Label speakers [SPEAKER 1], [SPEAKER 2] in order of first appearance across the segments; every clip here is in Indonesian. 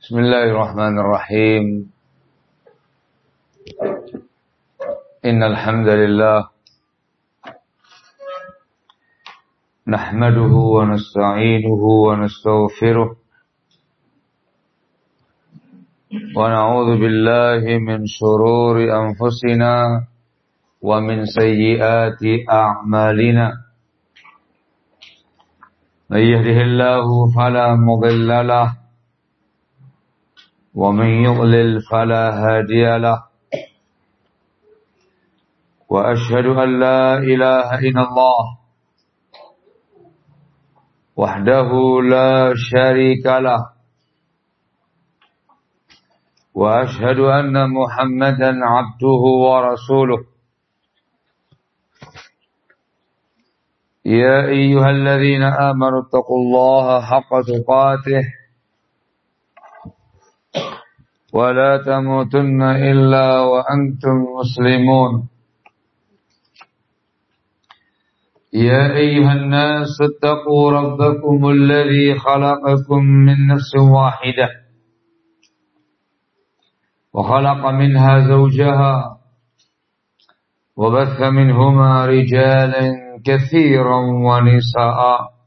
[SPEAKER 1] Bismillahirrahmanirrahim. Innal hamdalillah nahmaduhu wa nasta'inuhu wa nastaghfiruh wa na'udzu billahi min shururi anfusina wa min sayyiati a'malina. May yahdihillahu fala mudilla lahu ومن يضلل فلا هادي له وأشهد أن لا إله إلا الله وحده لا شريك له وأشهد أن محمدا عبده ورسوله يا أيها الذين آمنوا اتقوا الله حق تقاته ولا تموتن إلا وأنتم مسلمون يا أيها الناس اتقوا ربكم الذي خلقكم من نفس واحدة وخلق منها زوجها وبث منهما رجالا كثيرا ونساء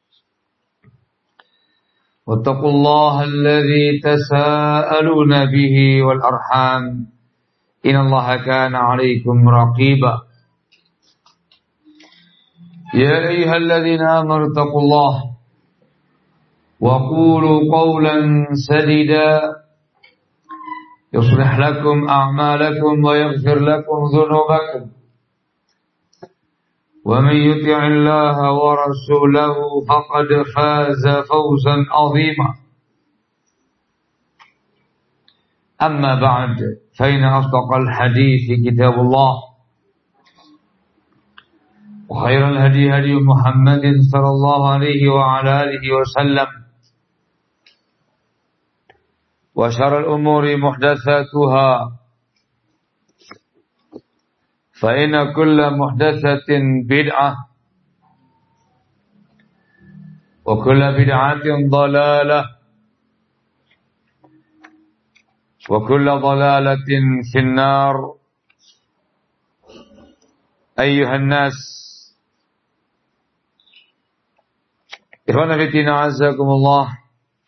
[SPEAKER 1] واتقوا الله الذي تساءلون به والأرحام إن الله كان عليكم رقيبا يا أيها الذين آمنوا اتقوا الله وقولوا قولا سديدا يصلح لكم أعمالكم ويغفر لكم ذنوبكم ومن يطع الله ورسوله فقد فاز فوزا عظيما أما بعد فإن أصدق الحديث كتاب الله وخير الهدي هدي محمد صلى الله عليه وعلى آله وسلم وشر الأمور محدثاتها فإن كل محدثة بدعة وكل بدعة ضلالة وكل ضلالة في النار أيها الناس Ikhwan fillah azakumullah.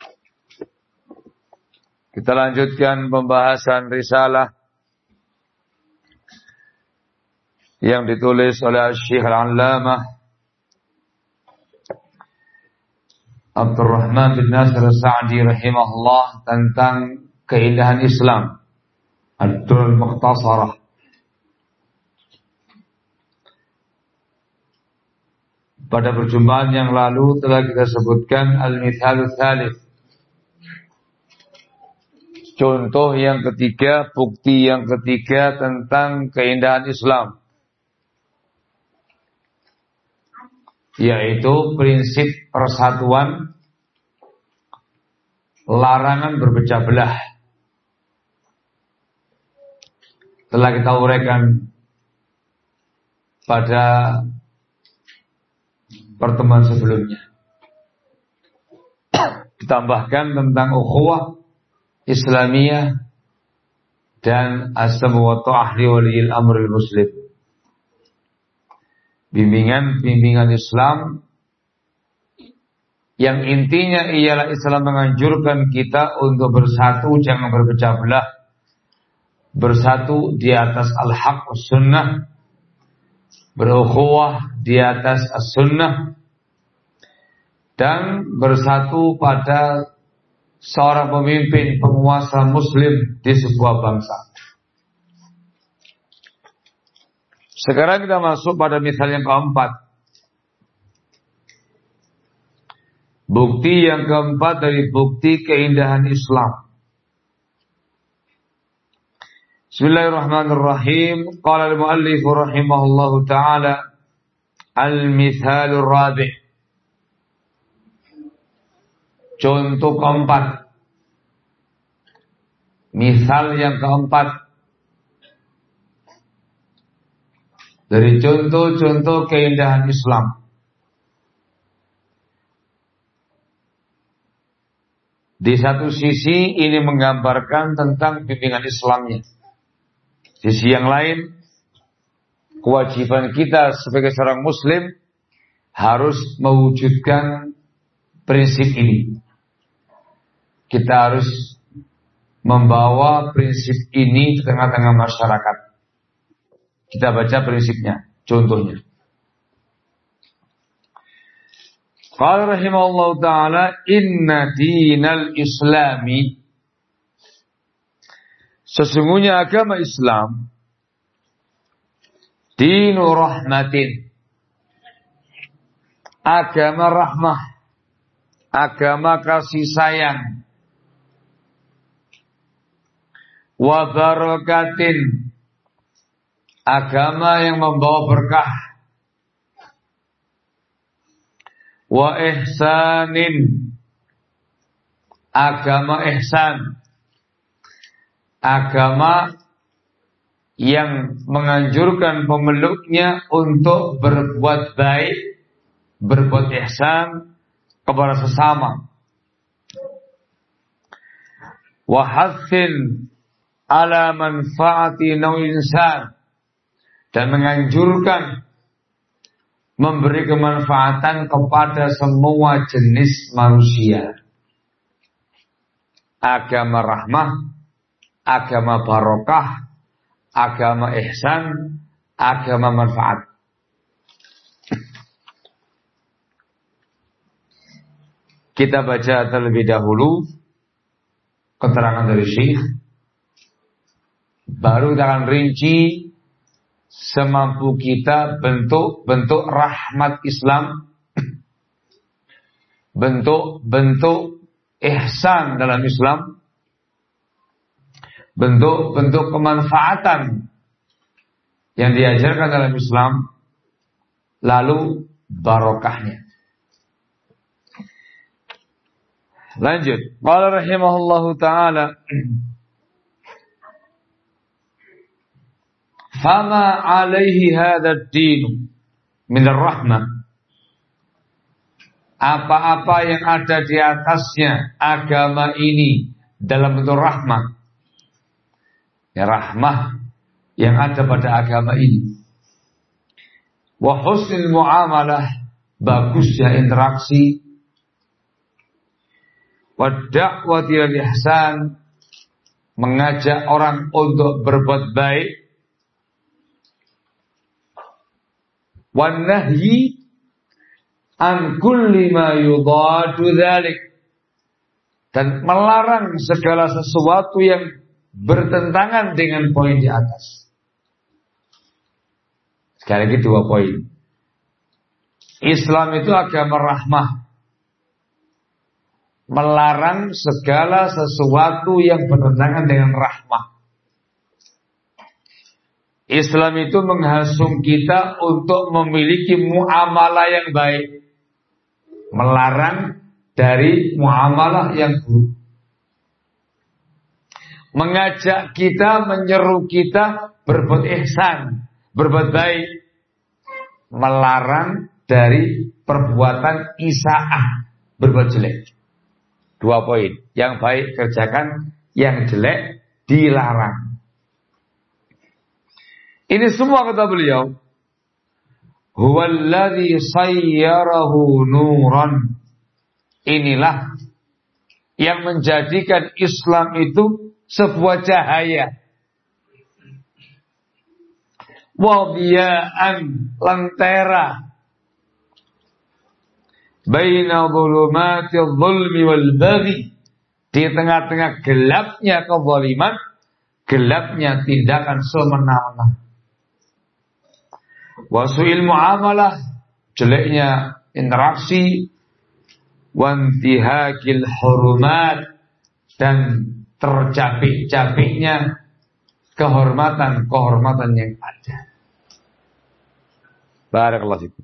[SPEAKER 1] Kita lanjutkan pembahasan risalah yang ditulis oleh Syekh Al-Allamah Abdurrahman bin Nasir As-Sa'di rahimahullah tentang keindahan Islam, Ad-Durrul Mukhtasarah. Pada perjumpaan yang lalu telah kita sebutkan Al-Mithalul Tsalits, contoh yang ketiga, bukti yang ketiga tentang keindahan Islam, yaitu prinsip persatuan, larangan berpecah belah. Telah kita uraikan pada pertemuan sebelumnya. Ditambahkan tentang ukhuwah Islamiyah dan as-sam'u wa ta'ah li waliyil amril muslim. Bimbingan Islam yang intinya ialah Islam menganjurkan kita untuk bersatu, jangan berpecah belah. Bersatu di atas al-haq was-sunnah, berukhuwah di atas as-sunnah, dan bersatu pada seorang pemimpin penguasa muslim di sebuah bangsa. Sekarang kita masuk pada misal yang keempat. Bukti yang keempat dari bukti keindahan Islam. Bismillahirrahmanirrahim. Qala al-muallif rahimahullahu ta'ala al-mithalur rabi'. Contoh keempat. Misal yang keempat dari contoh-contoh keindahan Islam. Di satu sisi ini menggambarkan tentang bimbingan Islamnya. Sisi yang lain, kewajiban kita sebagai seorang Muslim harus mewujudkan prinsip ini. Kita harus membawa prinsip ini di tengah-tengah masyarakat. Kita baca prinsipnya, contohnya. Qala rahimahullahu ta'ala, inna dinal islami, sesungguhnya agama Islam, dinu rahmatin, agama rahmah, agama kasih sayang, wa barakatin, agama yang membawa berkah, wa ihsanin, agama ihsan, agama yang menganjurkan pemeluknya untuk berbuat baik, berbuat ihsan kepada sesama, wa hathin ala manfaati nawil insan, dan menganjurkan memberi kemanfaatan kepada semua jenis manusia. Agama rahmah, agama barokah, agama ihsan, agama manfaat. Kita baca terlebih dahulu keterangan dari Syekh, baru kita akan rinci semampu kita bentuk-bentuk rahmat Islam, bentuk-bentuk ihsan dalam Islam, bentuk-bentuk kemanfaatan yang diajarkan dalam Islam, lalu barokahnya. Lanjut. Qala rahimahullahu ta'ala, fama alaihi hadha ad-din min ar-rahmah, apa-apa yang ada di atasnya agama ini dalam bentuk rahmah, ya rahmah yang ada pada agama ini, wa husnul muamalah, bagusnya interaksi, wa da'wati lil ihsan, mengajak orang untuk berbuat baik, wan nahyi an kulli ma yudadu dzalik, dan melarang segala sesuatu yang bertentangan dengan poin di atas. Sekali lagi 2 poin. Islam itu agama rahmah, melarang segala sesuatu yang bertentangan dengan rahmah. Islam itu menghasung kita untuk memiliki muamalah yang baik, melarang dari muamalah yang buruk, mengajak kita, menyeru kita berbuat ihsan, berbuat baik, melarang dari perbuatan isaah, berbuat jelek. 2 poin. Yang baik kerjakan, yang jelek dilarang. Ini semua kata beliau, huwallazi sayyarahu nuran, inilah yang menjadikan Islam itu sebuah cahaya, wa diya'an, lentera, baina dhulumatil zulmi wal baghi, di tengah-tengah gelapnya kezaliman, gelapnya tindakan semena-mena, wasu'il muamalah, jeleknya interaksi, wantihakil hurumat, dan tercapik-capiknya kehormatan-kehormatan yang ada. Barakallahu fikum.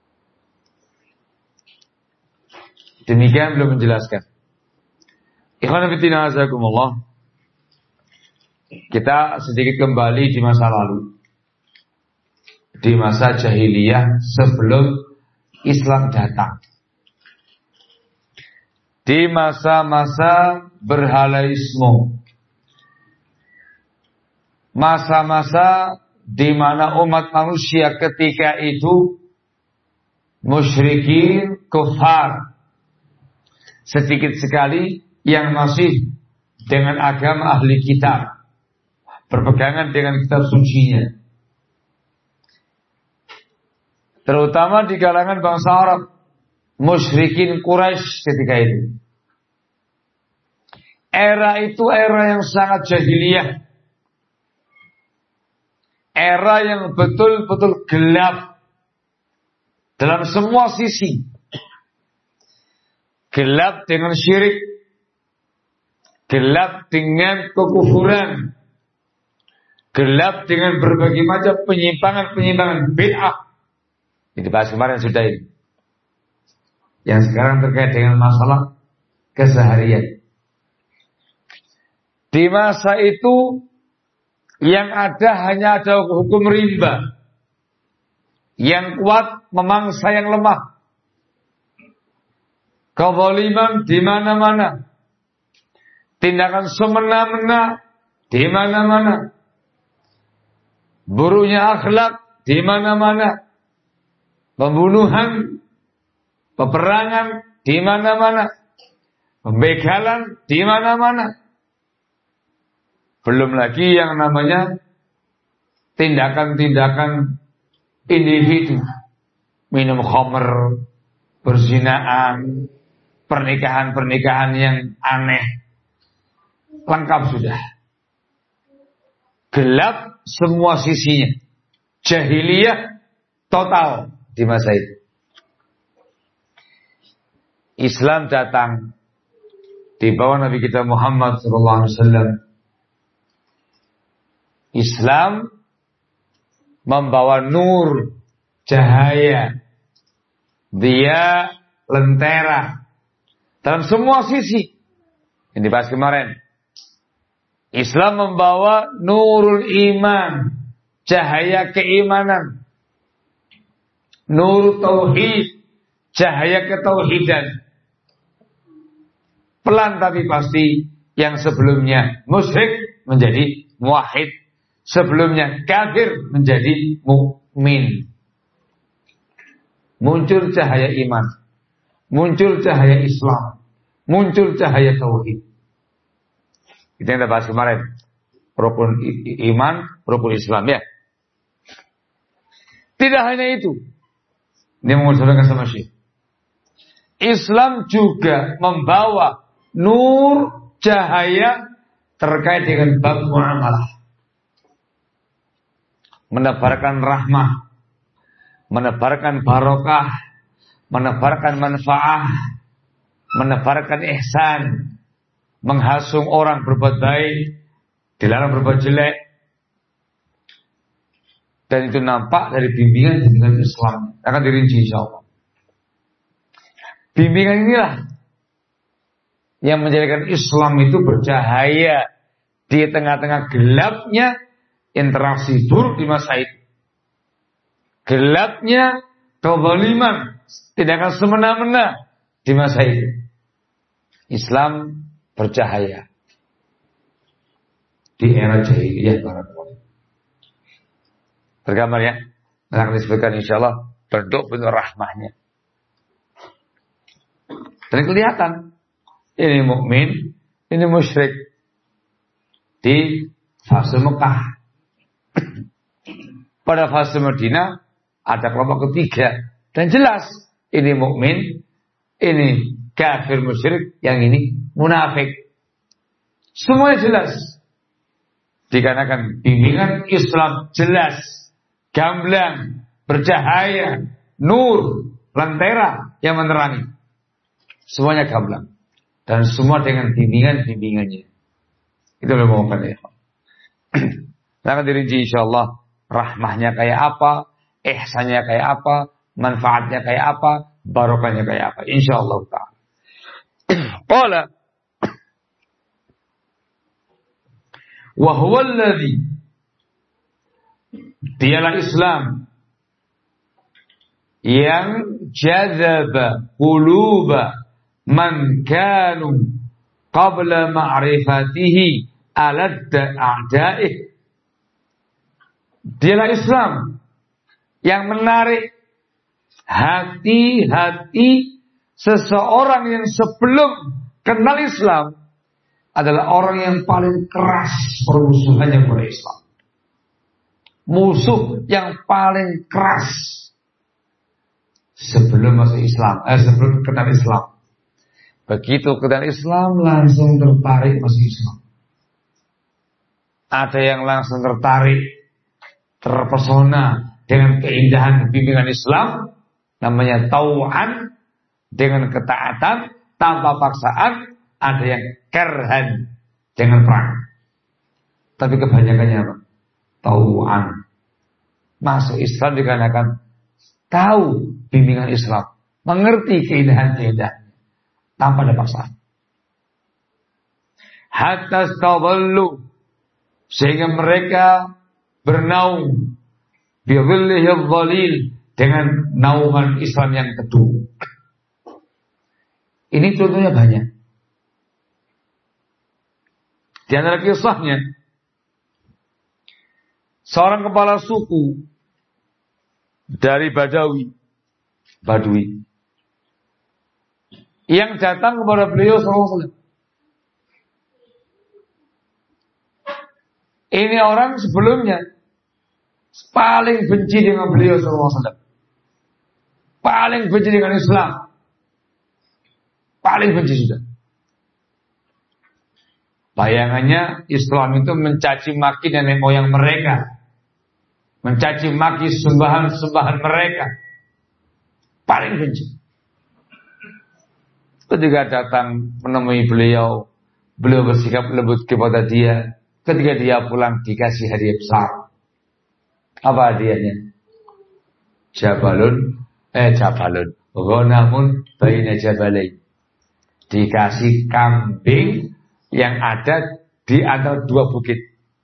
[SPEAKER 1] Demikian belum menjelaskan. Ikhwan fillah azakumullah. Kita sedikit kembali di masa lalu, di masa jahiliyah sebelum Islam datang. di masa-masa berhalaisme, masa-masa di mana umat manusia ketika itu musyrikin, kufar, sedikit sekali yang masih dengan agama ahli kitab, berpegangan dengan kitab sucinya, terutama di kalangan bangsa Arab, musyrikin Quraisy ketika itu. Era itu era yang sangat jahiliyah, era yang betul-betul gelap dalam semua sisi. Gelap dengan syirik, gelap dengan kekufuran, gelap dengan berbagai macam penyimpangan-penyimpangan bid'ah. Ini bahas kemarin sudah ini. Yang sekarang terkait dengan masalah keseharian. Di masa itu yang hanya ada hukum rimba. Yang kuat memangsa yang lemah. Kezaliman di mana-mana. Tindakan semena-mena di mana-mana. Buruknya akhlak di mana-mana. Pembunuhan, peperangan di mana-mana. Pembegalan di mana-mana. Belum lagi yang namanya tindakan-tindakan individu, minum khamr, berzinaan, pernikahan-pernikahan yang aneh, lengkap sudah. Gelap semua sisinya, jahiliyah total di masa itu. Islam datang di bawah Nabi kita Muhammad SAW. Islam membawa nur, cahaya, dia lentera dalam semua sisi. Ini dibahas kemarin. Islam membawa nurul iman, cahaya keimanan, nur tauhid, cahaya ketauhidan. Pelan tapi pasti yang sebelumnya musyrik menjadi muwahhid, sebelumnya kafir menjadi mukmin. Muncul cahaya iman, muncul cahaya Islam, muncul cahaya tauhid. Itu yang kita bahas kemarin. Rukun iman, rukun Islam ya. Tidak hanya itu. Ini mengusulkan sama Syekh. Islam juga membawa nur, cahaya terkait dengan bab muamalah. Menebarkan rahmah, menebarkan barokah, menebarkan manfaat, menebarkan ihsan, menghasung orang berbuat baik, dilarang berbuat jelek. Dan itu nampak dari bimbingan Islam. Akan dirinci insyaallah. Bimbingan inilah yang menjadikan Islam itu bercahaya di tengah-tengah gelapnya interaksi buruk di masa itu. Gelapnya kezaliman, tindakan semena-mena di masa itu. Islam bercahaya di era jahiliyah barakallahu. Tergambar ya. Akan disebutkan insyaallah bentuk-bentuk rahmahnya. Dan kelihatan ini mukmin, ini musyrik di fase Mekah. Pada fase Madinah ada kelompok ketiga dan jelas ini mukmin, ini kafir musyrik, yang ini munafik. Semuanya jelas. Dikarenakan bimbingan Islam jelas, gamblang, bercahaya, nur, lentera yang menerangi. Semuanya gamblang dan semua dengan bimbingannya. Itu yang mau ya. Akan dirinci insyaallah rahmahnya kayak apa, ihsannya kayak apa, manfaatnya kayak apa, barokahnya kayak apa, insyaallah ta'ala. Qala wa huwa alladhi, dialah Islam yang jadzaba quluba man kanu qabla ma'rifatihi aladda a'da'ih. Dialah Islam yang menarik hati-hati seseorang yang sebelum kenal Islam adalah orang yang paling keras permusuhannya kepada Islam. Musuh yang paling keras sebelum masuk Islam, sebelum kenal Islam. Begitu kenal Islam langsung tertarik masuk Islam. Ada yang langsung tertarik, terpesona dengan keindahan bimbingan Islam, namanya tau'an, dengan ketaatan tanpa paksaan. Ada yang kerhan, dengan perang. Tapi kebanyakannya apa? Tau'an. Masuk Islam dikarenakan tahu bimbingan Islam, mengerti keindahan-keindahan tanpa ada paksaan. Hatta stadallu, sehingga mereka bernaung biwillihil dhalil, dengan naungan Islam yang teduh. Ini contohnya banyak. Di antara kisahnya, seorang kepala suku dari Badui yang datang kepada beliau SAW. Ini orang sebelumnya paling benci dengan beliau SAW, paling benci dengan Islam, paling benci sudah. Bayangannya Islam itu mencaci maki nenek moyang mereka, mencaci maki sembahan-sembahan mereka, paling benci. Ketika datang menemui beliau bersikap lembut kepada dia. Ketika dia pulang dikasih hadiah besar. Apa hadiahnya? Jabalun, Ghonamun baina jabalain. Dikasih kambing yang ada di antara dua bukit.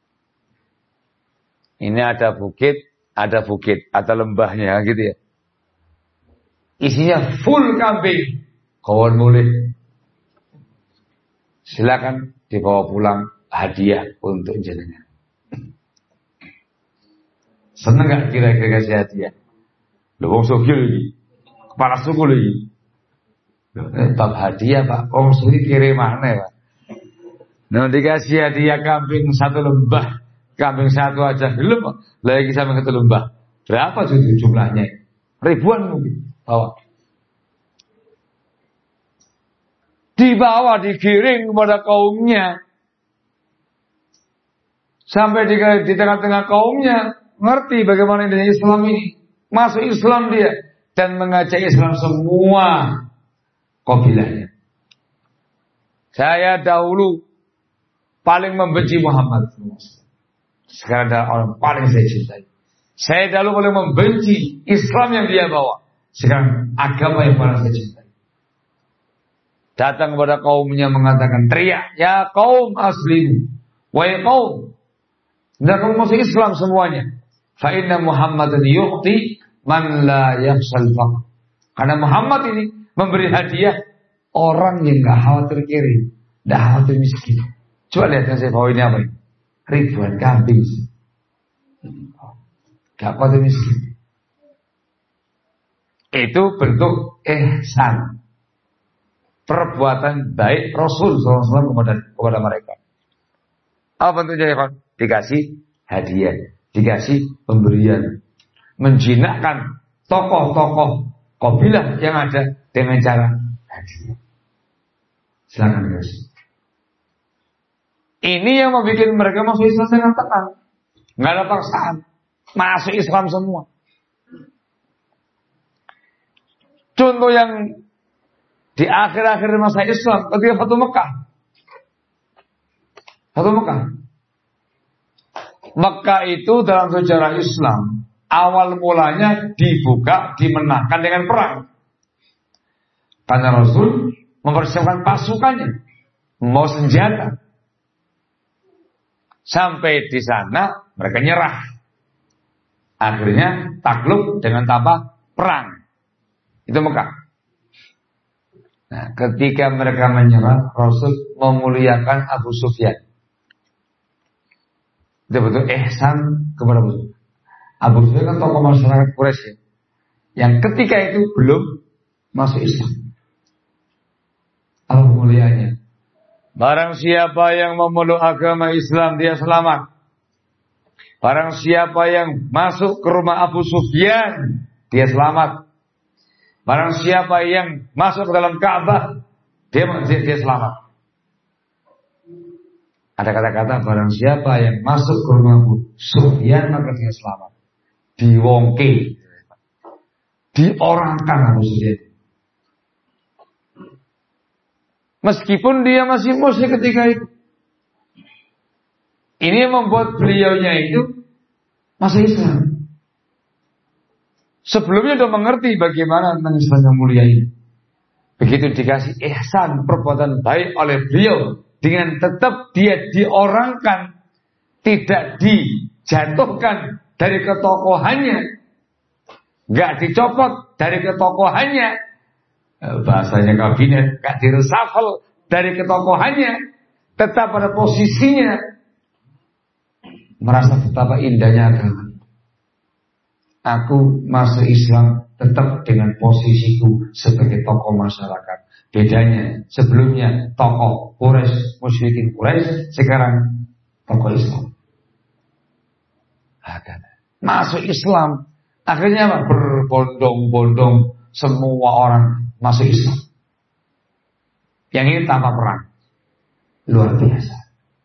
[SPEAKER 1] Ini ada bukit, ada lembahnya gitu ya. Isinya full kambing. Kawan mulai. Silakan dibawa pulang, hadiah untuk jenengan. Seneng gak kira-kira kasih hadiah? Lu wong sugih lagi, kepala suku lagi. Bab hadiah Pak, wong sugih kirim mana Pak? Nah dikasih hadiah kambing satu lembah, kambing satu aja belum, lagi sampai satu lembah. Berapa jumlahnya? Ribuan mungkin. Bawa. Dibawa, digiring kepada kaumnya. Sampai di tengah-tengah kaumnya ngerti bagaimana indahnya Islam ini. Masuk Islam dia dan mengajak Islam semua kabilahnya. Saya dahulu paling membenci Muhammad. Sekarang adalah orang paling saya cintai. Saya dahulu paling membenci Islam yang dia bawa. Sekarang agama yang paling saya cintai. Datang kepada kaumnya mengatakan, teriak, ya kaum aslimu, wahai kaum, dan kamu masuk Islam semuanya. Fa inna Muhammadan yu'ti man la yakhshal faqr. Karena Muhammad ini memberi hadiah orang yang enggak khawatir kiri, enggak khawatir miskin. Coba lihat yang saya bawa ini apa ini? Ribuan kambing. Enggak khawatir miskin. Itu bentuk ihsan, perbuatan baik Rasul SAW kepada mereka. Apa bentuknya ya Pak? Dikasih hadiah, dikasih pemberian, menjinakkan tokoh-tokoh kabilah yang ada dengan cara hadiah. Silakan guys. Ini yang membuat mereka masuk Islam dengan tenang, nggak ada paksaan, masuk Islam semua. Contoh yang di akhir-akhir masa Islam ketika Fatu Mekah. Fatu Mekah. Mekah itu dalam sejarah Islam awal mulanya dibuka, dimenangkan dengan perang. Karena Rasul mempersiapkan pasukannya, mau senjata. Sampai di sana mereka nyerah. Akhirnya takluk dengan tanpa perang. Itu Mekah. Nah, ketika mereka menyerang, Rasul memuliakan Abu Sufyan. Itu betul ihsan kepada Abu Sufyan. Abu Sufyan kan tokoh masyarakat Quraisy ya, yang ketika itu belum masuk Islam. Apa mulianya? Barang siapa yang memeluk agama Islam, dia selamat. Barang siapa yang masuk ke rumah Abu Sufyan, dia selamat. Barang siapa yang masuk ke dalam Ka'bah, dia selamat. Ada kata-kata barang siapa yang masuk ke rumah Abu Sufyan, maka dia selamat. Diwongke, diorangkan Abu Sufyan. Meskipun dia masih musyrik ketika itu. Ini yang membuat beliaunya itu masuk Islam. Sebelumnya sudah mengerti bagaimana tentang Islam yang mulia ini. Begitu dikasih ihsan, perbuatan baik oleh beliau, dengan tetap dia diorangkan, tidak dijatuhkan dari ketokohannya, nggak dicopot dari ketokohannya, bahasanya kabinet, nggak diresafel dari ketokohannya, tetap pada posisinya, merasa betapa indahnya agama. Aku masuk Islam tetap dengan posisiku sebagai tokoh masyarakat. Bedanya sebelumnya tokoh Quraisy, musyrikin Quraisy, sekarang tokoh Islam. Masuk Islam, akhirnya apa? Berbondong-bondong semua orang masuk Islam. Yang ini tanpa perang, luar biasa.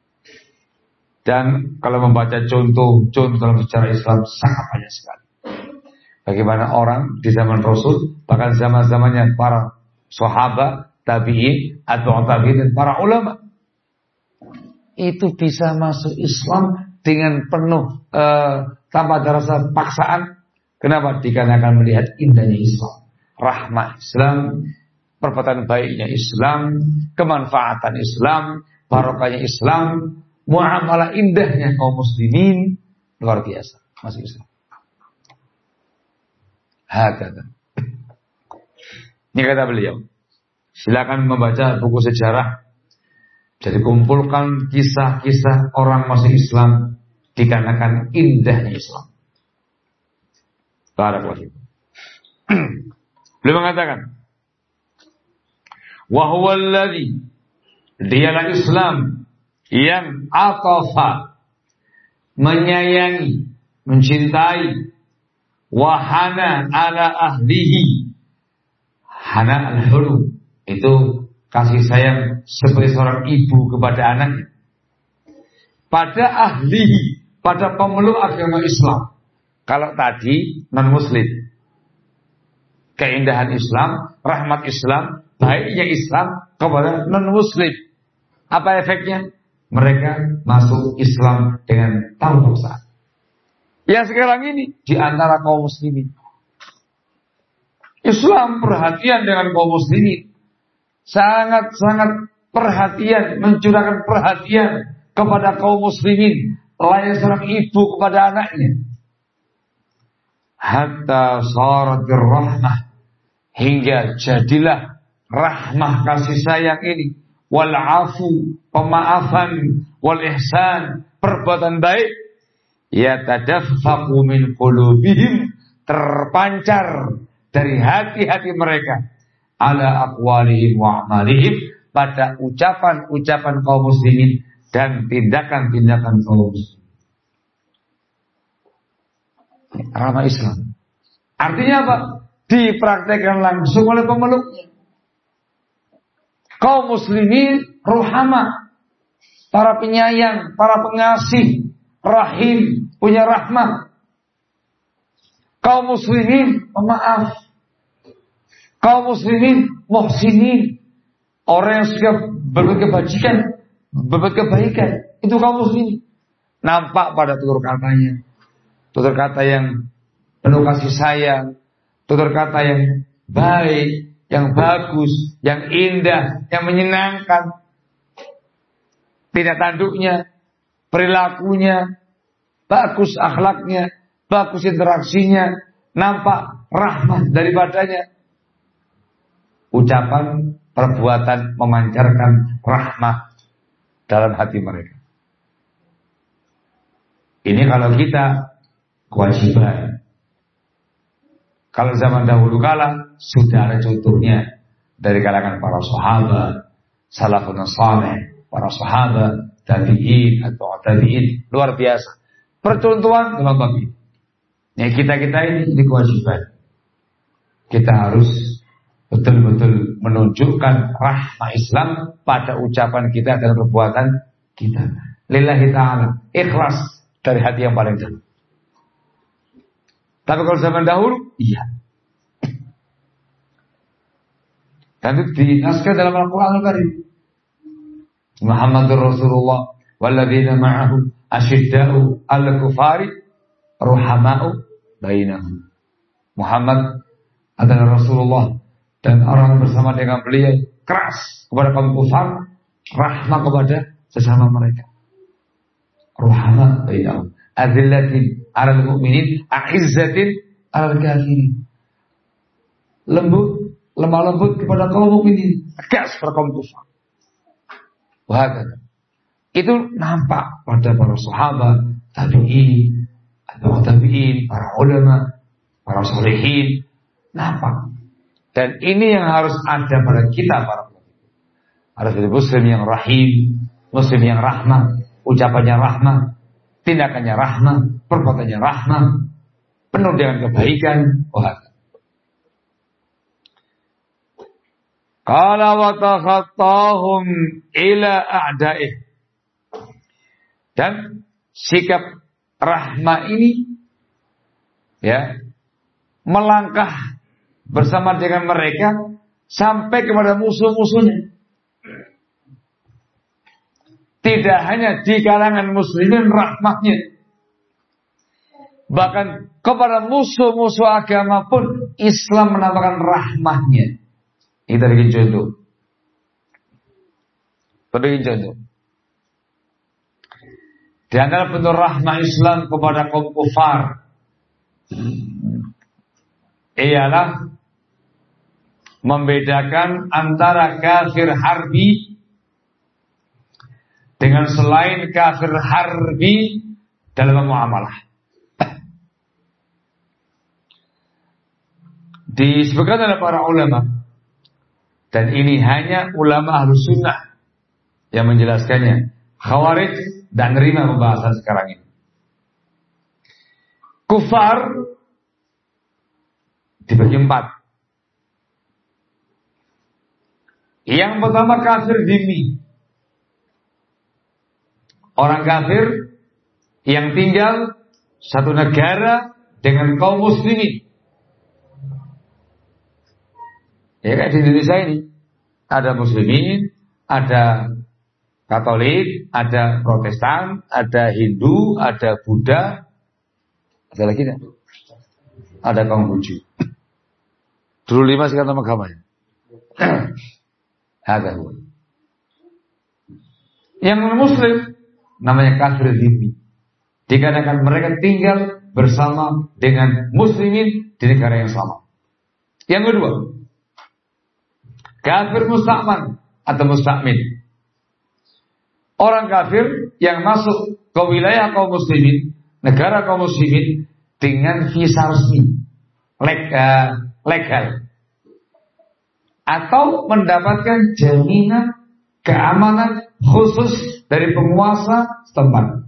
[SPEAKER 1] Dan kalau membaca contoh dalam sejarah Islam sangat banyak sekali. Bagaimana orang di zaman Rasul, bahkan zaman-zamannya para sahabat, tabi'in, atau tabi'in, dan para ulama, itu bisa masuk Islam dengan penuh tanpa ada rasa paksaan. Kenapa? Dikarenakan melihat indahnya Islam, rahmah Islam, perbuatan baiknya Islam, kemanfaatan Islam, barokahnya Islam, muamalah indahnya kaum muslimin, luar biasa masuk Islam. Hakata. Ini kata beliau. Silakan membaca buku sejarah. Jadi kumpulkan kisah-kisah orang masuk Islam dikarenakan indahnya Islam. Barakallahu. Beliau mengatakan, wa huwa alladhi, dialah Islam yang atafa, menyayangi, mencintai, wahana ala ahlihi. Hana al-hulu itu kasih sayang seperti seorang ibu kepada anaknya. Pada ahlihi, pada pemeluk agama Islam. Kalau tadi non-muslim, keindahan Islam, rahmat Islam, baiknya Islam kepada non-muslim. Apa efeknya? Mereka masuk Islam dengan tanpa paksaan. Yang sekarang ini di antara kaum muslimin, Islam perhatian dengan kaum muslimin, sangat-sangat perhatian, mencurahkan perhatian kepada kaum muslimin, layaknya seorang ibu kepada anaknya. Hatta sharatir rahmah, hingga jadilah rahmah kasih sayang ini, wal afu, pemaafan, wal ihsan, perbuatan baik, yatadaffaqu min qulubihim, terpancar dari hati-hati mereka, ala aqwalihim wa a'malihim, pada ucapan-ucapan kaum muslimin dan tindakan-tindakan kaum muslimin. Rahmah Islam artinya apa? Dipraktekkan langsung oleh pemeluknya. Kaum muslimin ruhama, para penyayang, para pengasih, rahim, punya rahmah. Kaum muslimin pemaaf. Kaum muslimin muhsinin, orang yang suka berbuat kebajikan, berbuat kebaikan. Itu kaum muslimin. Nampak pada tutur katanya, tutur kata yang penuh kasih sayang, tutur kata yang baik, yang bagus, yang indah, yang menyenangkan. Tidak tanduknya, perilakunya bagus, akhlaknya bagus, interaksinya nampak rahmat daripadanya. Ucapan, perbuatan memancarkan rahmah dalam hati mereka. Ini kalau kita kewajiban. Kalau zaman dahulu kala sudah ada contohnya dari kalangan para sahabat, salafun saleh, para sahabat, tabi'in atau tabi'in, luar biasa. Percontohan dalam bab ini. Ya, kita ini kewajiban. Kita harus betul-betul menunjukkan rahmah Islam pada ucapan kita dan perbuatan kita. Lillahi ta'ala, ikhlas dari hati yang paling dalam. Tapi kalau zaman dahulu, iya. Dan itu dinaskan dalam Al-Quran Al-Karim. Muhammadur Rasulullah walladzina ma'ahu asyidda'u 'alal kufari ruhama'u bainahum. Muhammad adalah Rasulullah dan orang bersama dengan beliau keras kepada kaum kufar, rahmah kepada sesama mereka. Ruhama bainahum, azillatin 'alal mu'minin, a'izzatin 'alal kafirin. Lembut, lemah lembut kepada kaum mukminin, tegas kepada kaum kufar. Wah, itu nampak pada para sahabat, tabi'in, atau tabi'in, para ulama, para sholihin, nampak. Dan ini yang harus ada pada kita para pelaku. Harus jadi muslim yang rahim, muslim yang rahmah, ucapannya rahmah, tindakannya rahmah, perbuatannya rahmah, penuh dengan kebaikan. Wah. Qala wa takhattahum ila a'da'ih. Dan sikap rahmah ini ya melangkah bersama dengan mereka sampai kepada musuh-musuhnya. Tidak hanya di kalangan muslimin rahmahnya, bahkan kepada musuh-musuh agama pun Islam menampakkan rahmahnya. Kita bikin contoh. Di antara bentuk rahmah Islam kepada kaum kufar ialah membedakan antara kafir harbi dengan selain kafir harbi dalam muamalah. Disebutkan oleh para ulama, dan ini hanya ulama Ahlus Sunnah yang menjelaskannya. Khawarij dan nerima pembahasan sekarang ini. Kufar dibagi 4. Yang pertama kafir dhimmi. Orang kafir yang tinggal satu negara dengan kaum muslimin. Ya kayak di Indonesia ini ada muslimin, ada Katolik, ada Protestan, ada Hindu, ada Buddha, ada lagi enggak? Ada kaum Buji. Dulu 5 sekarang nama agamanya. Ada. Yang muslim namanya kafir dhimmi. Dikarenakan mereka tinggal bersama dengan muslimin di negara yang sama. Yang kedua, kafir musta'man atau musta'min. Orang kafir yang masuk ke wilayah kaum muslimin, negara kaum muslimin dengan visa resmi, legal, atau mendapatkan jaminan keamanan khusus dari penguasa setempat,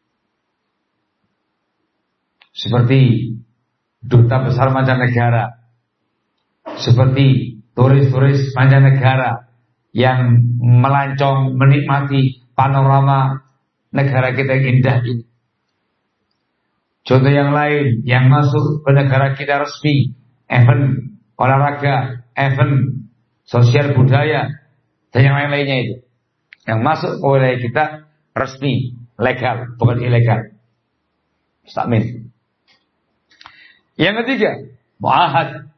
[SPEAKER 1] seperti duta besar mancanegara, seperti turis-turis mancanegara yang melancong menikmati panorama negara kita yang indah ini. Contoh yang lain yang masuk ke negara kita resmi, event olahraga, event sosial budaya, dan yang lain-lainnya itu. Yang masuk ke wilayah kita resmi, legal, bukan ilegal. Musta'min. Yang ketiga, mu'ahad.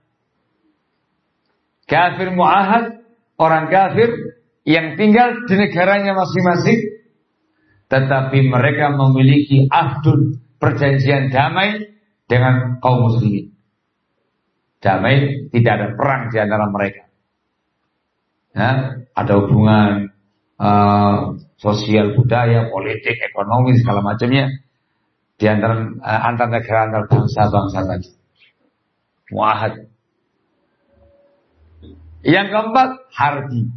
[SPEAKER 1] Kafir mu'ahad, orang kafir yang tinggal di negaranya masing-masing, tetapi mereka memiliki ahdun, perjanjian damai dengan kaum muslimin. Damai, tidak ada perang di antara mereka. Ya, ada hubungan sosial, budaya, politik, ekonomi, segala macamnya di antara antar negara, antar bangsa-bangsa tadi. Muahad. Yang keempat, harbi.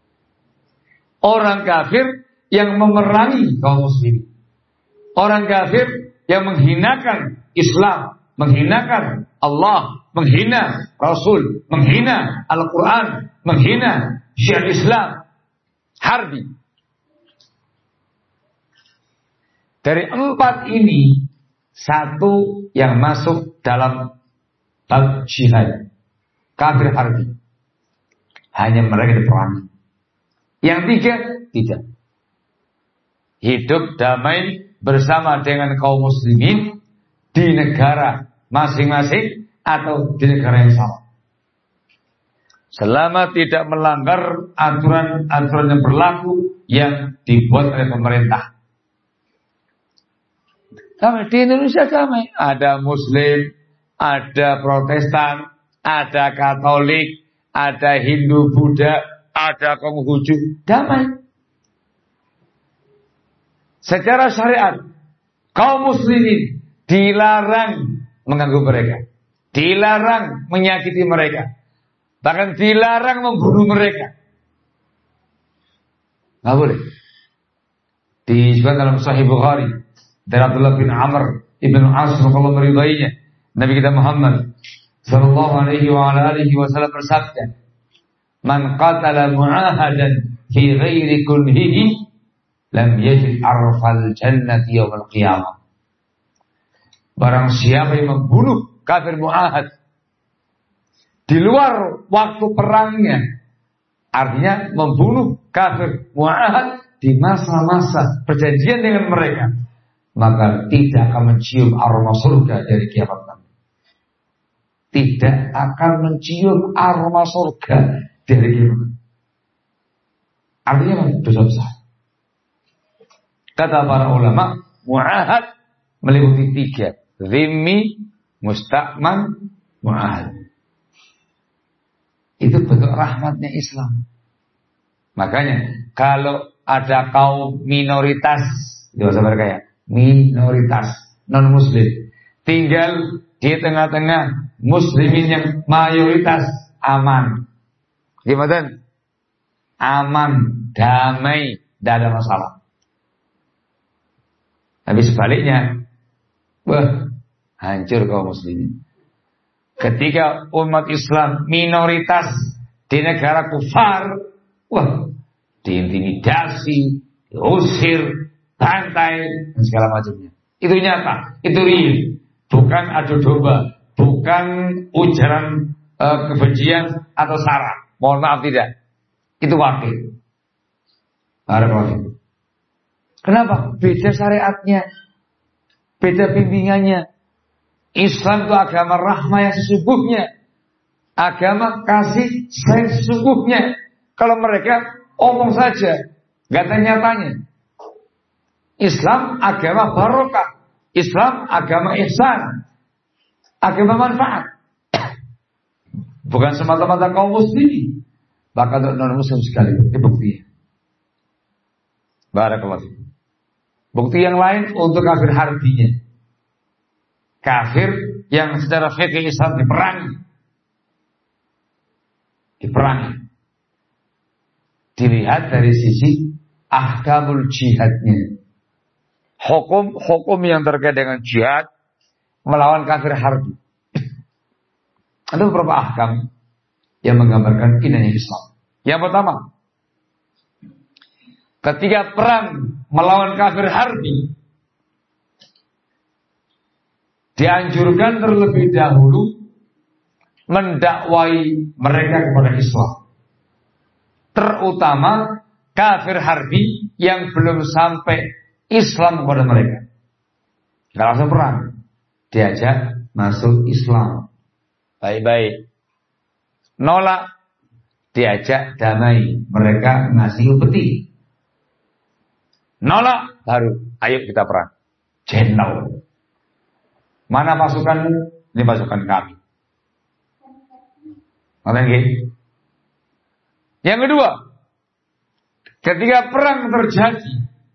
[SPEAKER 1] Orang kafir yang memerangi kaum muslimin. Orang kafir yang menghinakan Islam, menghinakan Allah, menghina Rasul, menghina Al-Quran, menghina syiar Islam. Harbi. Dari empat ini, satu yang masuk dalam bab jihad. Kafir harbi. Hanya mereka diperangi. Yang tiga, tidak. Hidup damai bersama dengan kaum muslimin di negara masing-masing atau di negara yang sama. Selama tidak melanggar aturan-aturan yang berlaku yang dibuat oleh pemerintah. Damai di Indonesia damai. Ada Muslim, ada Protestan, ada Katolik, ada Hindu, Buddha, ada Konghucu. Damai. Secara syariat, kaum muslimin dilarang mengganggu mereka, dilarang menyakiti mereka, bahkan dilarang membunuh mereka. Nggak boleh. Disebut dalam Sahih Bukhari dari Abdullah bin Amr ibn As radhiyallahu meridainya, Nabi kita Muhammad sallallahu alaihi wasallam bersabda, "Man qatala mu'ahadan fi ghairi kunhihi lam yajid arfal jannati yaumil qiyamah." Barang siapa yang membunuh kafir mu'ahad di luar waktu perangnya, artinya membunuh kafir mu'ahad di masa-masa perjanjian dengan mereka, maka tidak akan mencium aroma surga dari kiamat nanti. Tidak akan mencium aroma surga dari kiamat. Artinya dosa besar. Kata para ulama, mu'ahad meliputi tiga. Zimmi, musta'man, mu'ahad. Itu bentuk rahmatnya Islam. Makanya kalau ada kaum minoritas, di bahasa mereka ya, minoritas non-muslim, tinggal di tengah-tengah muslimin yang mayoritas, aman. Gimana? Aman, damai, tidak ada masalah. Tapi sebaliknya, wah, hancur kaum muslimin. Ketika umat Islam minoritas di negara kufar, wah, diintimidasi, diusir, bantai, dan segala macamnya. Itu nyata, itu real. Bukan adu domba, bukan ujaran kebencian atau sara. Mohon maaf, tidak. Itu wakil. Kenapa? Beda syariatnya, beda bimbingannya. Islam itu agama rahmah yang sesungguhnya, agama kasih sayang sesungguhnya. Kalau mereka omong saja, nggak ada nyatanya. Islam agama barokah, Islam agama ihsan, agama manfaat. Bukan semata-mata kaum muslimin, bahkan untuk non muslim sekali. Itu buktinya. Barakallahu. Bukti yang lain untuk kafir harbinya. Kafir yang secara fikih Islam diperangi. Dilihat dari sisi ahkamul jihadnya. Hukum yang terkait dengan jihad melawan kafir harbi. Ada beberapa ahkam yang menggambarkan indahnya Islam. Yang pertama, ketika perang melawan kafir harbi, dianjurkan terlebih dahulu mendakwai mereka kepada Islam. Terutama kafir harbi yang belum sampai Islam kepada mereka. Gak langsung perang, diajak masuk Islam. Baik-baik. Nolak, diajak damai. Mereka ngasih upeti. Nolak, baru ayo kita perang. Jenderal. Mana pasukanmu? Ini pasukan kami. Ngerti nggih? Yang kedua, ketika perang terjadi,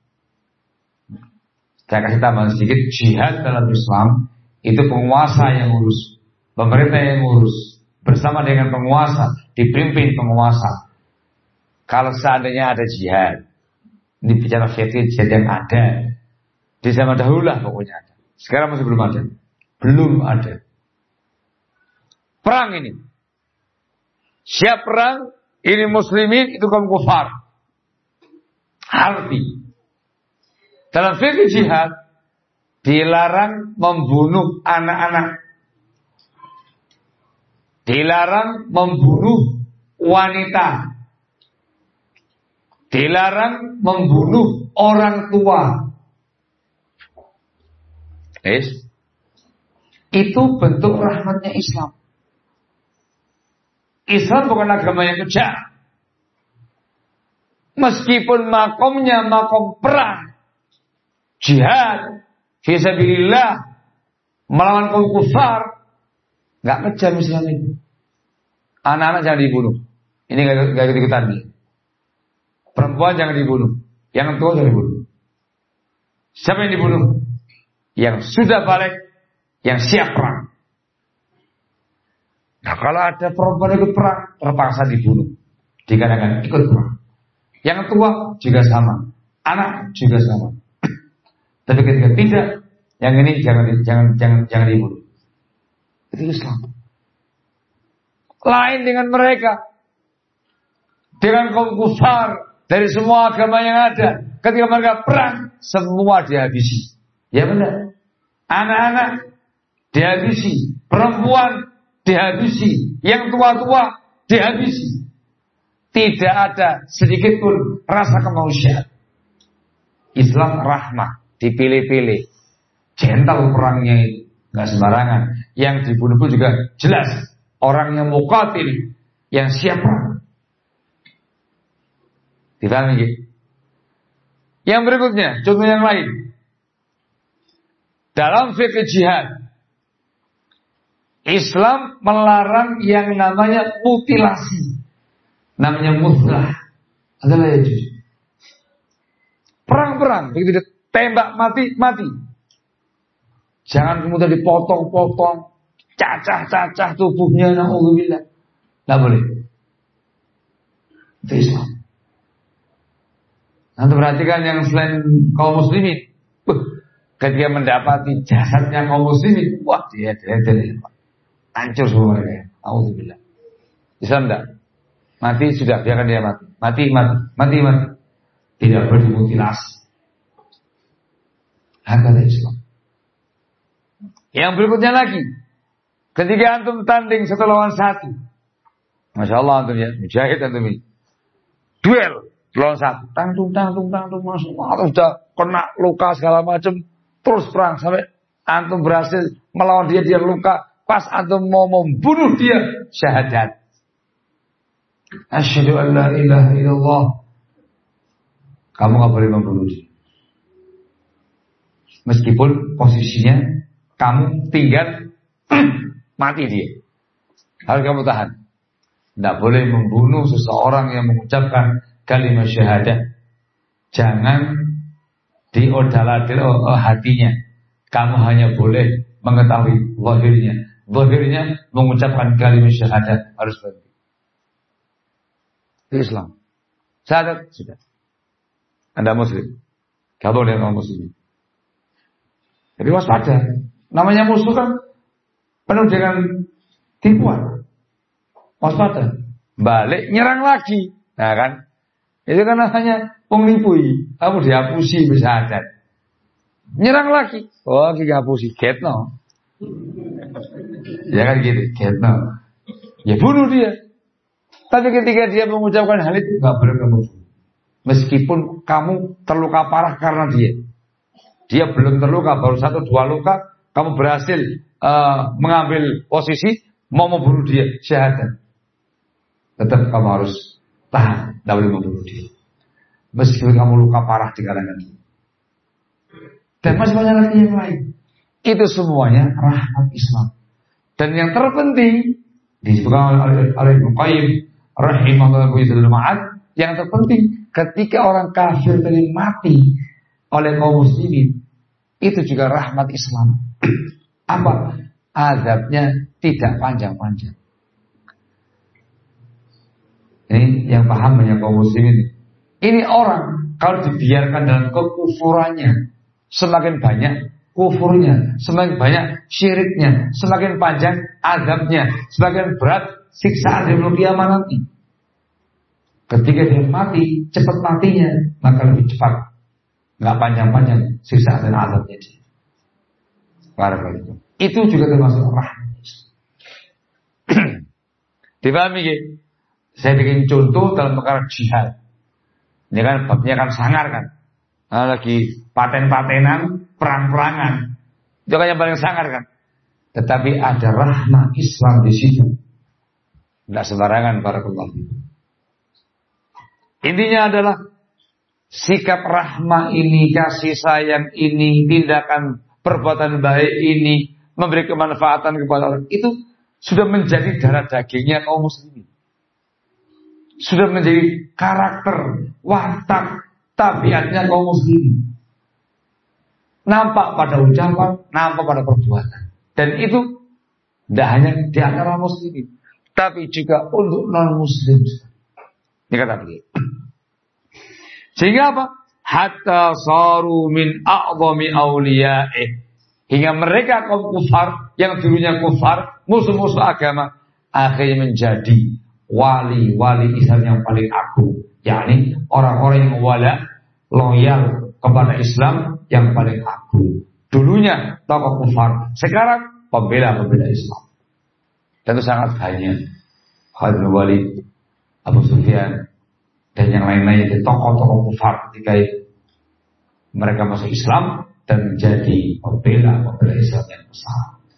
[SPEAKER 1] saya kasih tambahan sedikit, jihad dalam Islam itu penguasa yang ngurus, pemerintah yang ngurus, bersama dengan penguasa, dipimpin penguasa. Kalau seandainya ada jihad, ini bicara fikih jihad yang ada di zaman dahulu lah pokoknya ada. Sekarang masih belum ada. Belum ada. Perang ini. Siap perang, ini muslimin, itu kaum kufar. Harbi. Dalam fikih jihad dilarang membunuh anak-anak. Dilarang membunuh wanita. Dilarang membunuh orang tua. Itu bentuk rahmatnya Islam. Islam bukan agama yang kejam. Meskipun makomnya makom perang, jihad, fisabilillah, melawan kaum kufar, nggak kejam Islam itu. Anak-anak jangan dibunuh. Ini nggak ikut-ikutan nih. Perempuan jangan dibunuh. Yang tua jangan dibunuh. Siapa yang dibunuh? Yang sudah balik, yang siap perang. Nah kalau ada perempuan ikut perang, terpaksa dibunuh. Dikarenakan ikut perang. Yang tua juga sama, anak juga sama. Tapi ketika tidak, yang ini jangan dibunuh. Itu Islam. Lain dengan mereka, dengan kaum kufar dari semua agama yang ada. Ketika mereka perang, semua dihabisi. Ya benar. Anak-anak dihabisi, perempuan dihabisi, yang tua-tua dihabisi. Tidak ada sedikit pun rasa kemanusiaan. Islam rahmah, dipilih-pilih. Gentle perangnya itu, nggak sembarangan. Yang dibunuh pun juga jelas orang yang muqatil, yang siap perang. Dipahami gitu? Yang berikutnya, contoh yang lain. Dalam fikih jihad, Islam melarang yang namanya mutilasi. Namanya mutlah. Adalah ya justru. Perang-perang, begitu tembak mati. Jangan kemudian dipotong-potong, cacah-cacah tubuhnya, na'udzubillah. Nggak boleh. Itu Islam. Nanti perhatikan yang selain kaum muslimin, ketika mendapati jasadnya kaum muslimin, wah dia hancur semua mereka. Alhamdulillah. Islam enggak. Mati sudah, biarkan dia mati. Mati. Tidak boleh dimutilasi. Hakala Islam. Yang berikutnya lagi, ketika antum tanding satu lawan satu, masya Allah antum ya, mujahid antum ini, duel lawan satu, tangtung, masuk, sudah kena luka segala macam. Terus perang sampai antum berhasil melawan dia luka. Pas antum mau membunuh dia, syahadat. Asyhadu an la ilaha illallah. Kamu gak boleh membunuh dia. Meskipun posisinya kamu tinggal mati dia, harus kamu tahan. Tidak boleh membunuh seseorang yang mengucapkan kalimat syahadat. Jangan diodal-adil hatinya. Kamu hanya boleh mengetahui zahirnya mengucapkan kalimat syahadat, harus berhenti. Islam syahadat sudah. Anda muslim, gak boleh kaum muslim. Jadi waspada. Namanya musuh kan penuh dengan tipuan. Waspada. Balik nyerang lagi. Nah kan, itu kan namanya penglipui. Kamu dihapusi bersyahadat. Nyerang lagi. Oh, dihapusi. Ketno. Ya kan gitu. Ketno. Ya bunuh dia. Tapi ketika dia mengucapkan hal itu, gak boleh kamu bunuh. Meskipun kamu terluka parah karena dia. Dia belum terluka, baru 1-2 luka. Kamu berhasil mengambil posisi, mau membunuh dia, syahadat. Tetap kamu harus tahan, tidak boleh membunuh dia. Meskipun kamu luka parah di kalangan dia. Dan masih banyak lagi yang lain. Itu semuanya rahmat Islam. Dan yang terpenting disebutkan oleh Ibnu Qayyim rahimahullah ma'ad, yang terpenting ketika orang kafir tadi mati oleh kaum muslimin, itu juga rahmat Islam. Apa? Azabnya tidak panjang-panjang. Ini yang paham banyak kaum muslimin. Ini orang kalau dibiarkan dalam kekufurannya, semakin banyak kufurnya, semakin banyak syiriknya, semakin panjang azabnya, semakin berat siksaan di kiamat nanti. Ketika dia mati, cepat matinya, maka lebih cepat, nggak panjang-panjang siksaan dan azabnya dia. Itu juga termasuk rahmat. Dipahami ya? Saya bikin contoh dalam perkara jihad. Ini kan babnya kan sangar kan. Lagi paten-patenan, perang-perangan. Itu kan yang paling sangar kan. Tetapi ada rahmat Islam di situ. Tidak sembarangan barakallahu. Intinya adalah sikap rahmah ini, kasih sayang ini, tindakan perbuatan baik ini, memberi kemanfaatan kepada orang, itu sudah menjadi darah dagingnya kaum muslimin. Sudah menjadi karakter, watak, tabiatnya kaum muslimin. Nampak pada ucapan, nampak pada perbuatan. Dan itu tidak hanya di antara muslimin, tapi juga untuk non-muslim. Ini kata beliau. Sehingga apa? Hatta saru min a'zami awliya'ih. Hingga mereka kaum kufar, yang dulunya kufar, musuh-musuh agama, akhirnya menjadi wali-wali Islam yang paling agung. Yakni orang-orang yang wala, loyal kepada Islam yang paling agung. Dulunya tokoh kufar, sekarang pembela-pembela Islam. Dan itu sangat banyak. Khalid bin Walid, Abu Sufyan, dan yang lain-lain, itu tokoh-tokoh kufar ketika itu mereka masuk Islam dan menjadi pembela Islam yang besar.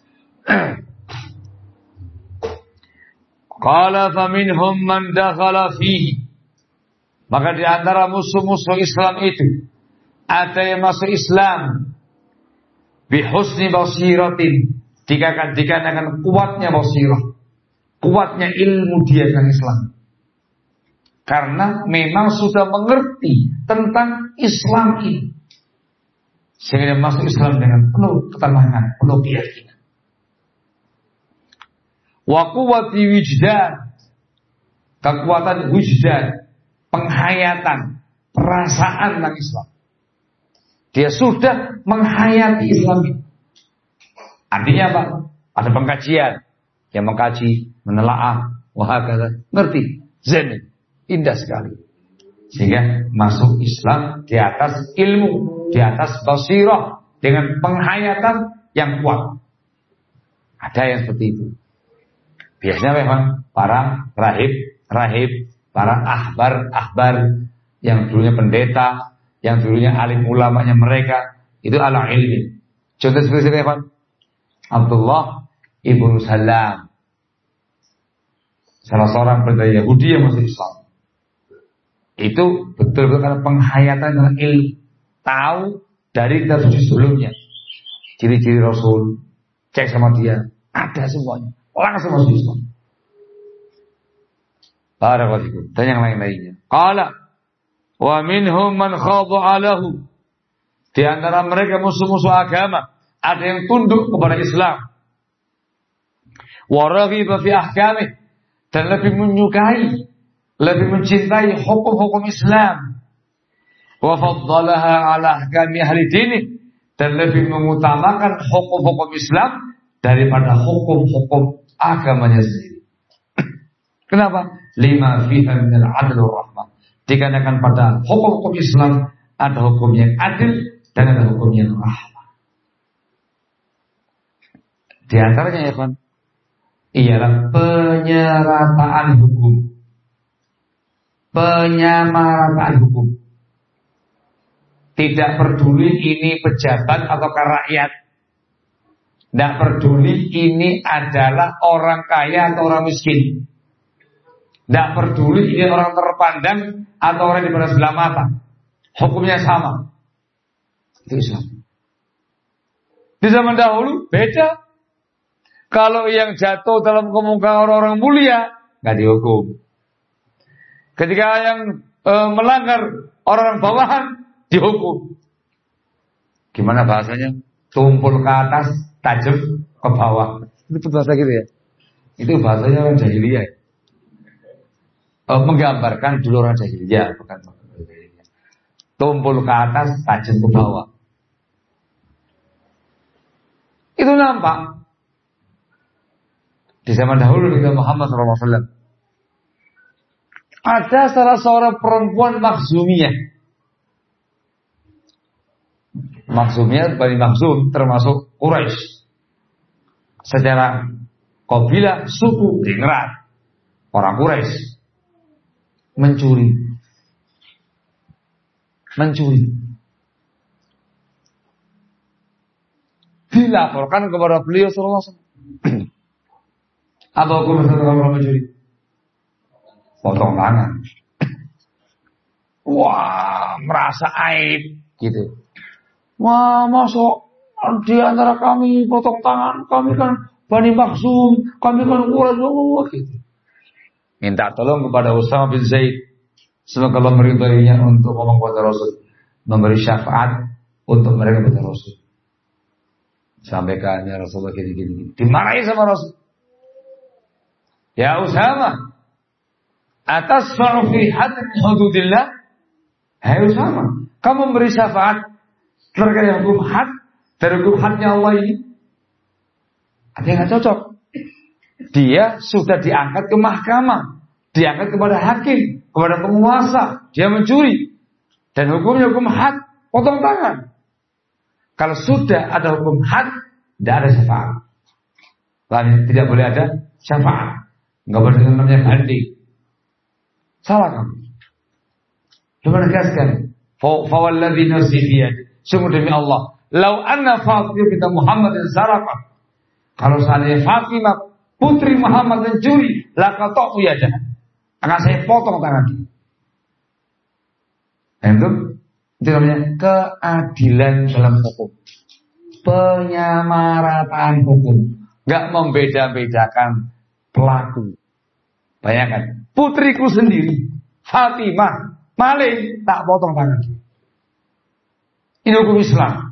[SPEAKER 1] Qala faminhum man dakhala fihi. Maka di antara musuh-musuh Islam itu ada yang masuk Islam bihusni basiratin, dikarenakan kuatnya basirah, kuatnya ilmu dia tentang Islam. Karena memang sudah mengerti tentang Islam ini, sehingga dia masuk Islam dengan penuh ketenangan, penuh keyakinan. Wa quwwati wijdan, kekuatan wijdan, penghayatan, perasaan tentang Islam. Dia sudah menghayati Islam ini. Artinya apa? Ada pengkajian, yang mengkaji, menelaah, wahakala, ngerti, zen, indah sekali. Sehingga masuk Islam di atas ilmu, di atas basirah, dengan penghayatan yang kuat. Ada yang seperti itu. Biasanya memang para rahib, para ahbar yang dulunya pendeta, yang dulunya alim ulamanya mereka, itu ala ilmi. Contoh seperti apa? Abdullah ibnu Salam, salah seorang pendeta Yahudi yang masuk Islam. Itu betul-betul karena penghayatan dengan ilmu, tahu dari kitab suci sebelumnya, ciri-ciri Rasul, cek sama dia, ada semuanya, langsung masuk Islam. Barakallahu. Dan yang lain-lainnya. Qala wa minhum man khada'alahu. Di antara mereka musuh-musuh agama, ada yang tunduk kepada Islam. Wa raghiba fi ahkamih, dan lebih menyukai, lebih mencintai hukum-hukum Islam. Wa faddalaha ala ahkami ahli dini, dan lebih mengutamakan hukum-hukum Islam daripada hukum-hukum agamanya sendiri. Kenapa? Lima fiha minal adl wa rahmah. Dikarenakan pada hukum-hukum Islam ada hukum yang adil dan ada hukum yang rahmah. Di antaranya ya kawan, ialah penyerataan hukum, penyamarataan hukum. Tidak peduli ini pejabat atau rakyat, tidak peduli ini adalah orang kaya atau orang miskin, tidak peduli ini orang terpandang atau orang di sebelah mata, hukumnya sama. Itu Islam. Di zaman dahulu beda. Kalau yang jatuh dalam kemungkaran orang-orang mulia nggak dihukum. Ketika yang melanggar orang bawahan dihukum. Gimana bahasanya? Tumpul ke atas, tajam ke bawah. Itu bahasa gitu ya. Itu bahasanya orang jahiliyah. Menggambarkan dulu orang jahiliyah, bukan jahiliyah. Tumpul ke atas, tajam ke bawah. Itu nampak di zaman dahulu Nabi Muhammad SAW. Ada salah seorang perempuan Makhzumiyah. Makhzumiyah, Bani Makhzum termasuk Quraisy. Secara kabilah, suku, dengeran orang Quraisy mencuri. Dilaporkan kepada beliau sallallahu alaihi wasallam. Apa hukum orang mencuri? Potong tangan. Wah, merasa aib gitu. Wah, masuk di antara kami potong tangan, kami kan Bani Makhzum, kami kan Quraisy gitu. Minta tolong kepada Usama bin Zaid, semoga Allah meridainya untuk ngomong kepada Rasul, memberi syafaat untuk mereka kepada Rasul. Sampaikan ya Rasulullah gini. Dimarahi sama Rasul. Ya Usama, atasfa'u fi haddin hududillah? Hai Usama, kamu memberi syafaat terkait hukum had dari hukum hadnya Allah ini? Ada yang gak cocok. Dia sudah diangkat ke mahkamah, diangkat kepada hakim, kepada penguasa. Dia mencuri, dan hukumnya hukum had, potong tangan. Kalau sudah ada hukum had, tidak ada syafaat. Lain tidak boleh ada syafaat. Enggak boleh dengan namanya banding. Salah kamu. Coba negaskan. Fawalladzi nafsi biyadi. Sungguh demi Allah, lau anna Fatimah binti Muhammad saraqat. Kalau seandainya Fatimah putri Muhammad mencuri, laqata'tu yadaha. Akan saya potong tangan dia. Itu namanya keadilan dalam hukum. Penyamarataan hukum. Gak membeda-bedakan pelaku. Bayangkan, putriku sendiri Fatimah maling, tak potong tangan dia. Ini hukum Islam.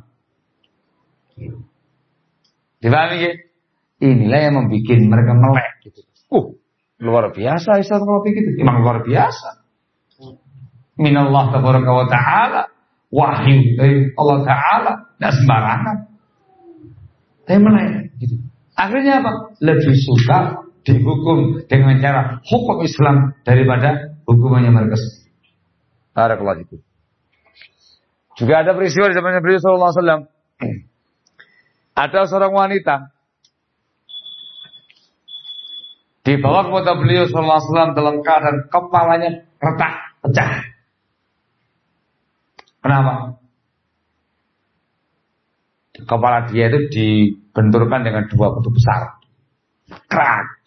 [SPEAKER 1] Dipahami ya? Inilah yang membuat mereka melek gitu. Luar biasa Islam kalau begitu. Memang luar biasa. Minallah tabaraka wa ta'ala, wahyu dari Allah Ta'ala, tidak sembarangan. Tapi melek gitu. Akhirnya apa? Lebih suka dihukum dengan cara hukum Islam daripada hukumannya mereka sendiri. Barakallahu fikum. Juga ada peristiwa di zamannya beliau sallallahu alaihi wasallam. Ada seorang wanita dibawa kepada beliau sallallahu alaihi wasallam dalam keadaan kepalanya retak, pecah. Kenapa? Kepala dia itu dibenturkan dengan dua batu besar. Kerak.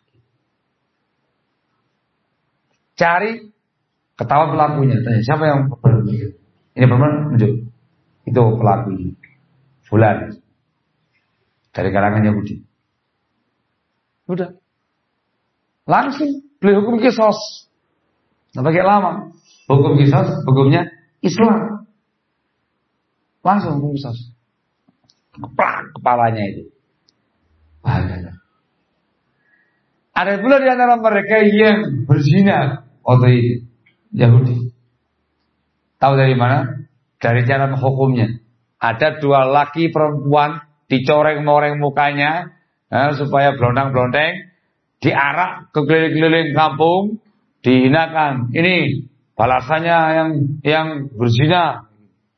[SPEAKER 1] Cari, ketahuan pelakunya. Tanya, siapa yang berbeda? Ini perempuan menunjuk. Itu pelakunya. Fulan. Dari kalangan Yahudi. Udah. Langsung beli hukum kisos. Nggak pakai lama. Hukum kisos, hukumnya Islam. Langsung hukum kisos. Keplak kepalanya itu. Bahaya. Ada pula di antara mereka yang berzina. Waktu Yahudi. Tahu dari mana? Dari cara menghukumnya. Ada dua laki perempuan dicoreng-moreng mukanya supaya blondang-blondeng, diarak ke keliling-keliling kampung, dihinakan. Ini balasannya yang berzina.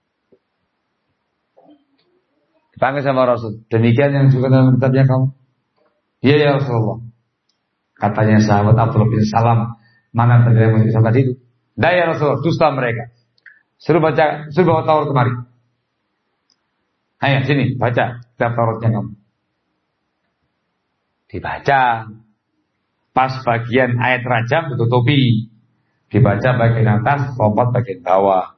[SPEAKER 1] Dipanggil sama Rasul. Demikian yang juga dalam kitabnya kamu. Iya ya Rasulullah. Katanya sahabat Abdullah bin Salam, mana terjadi yang sahabat itu? Dah ya Rasulullah, dusta mereka. Suruh bawa Taurat kemari. Ayo sini, baca kitab Tauratnya kamu. Dibaca. Pas bagian ayat rajam ditutupi. Dibaca bagian atas, lompat bagian bawah.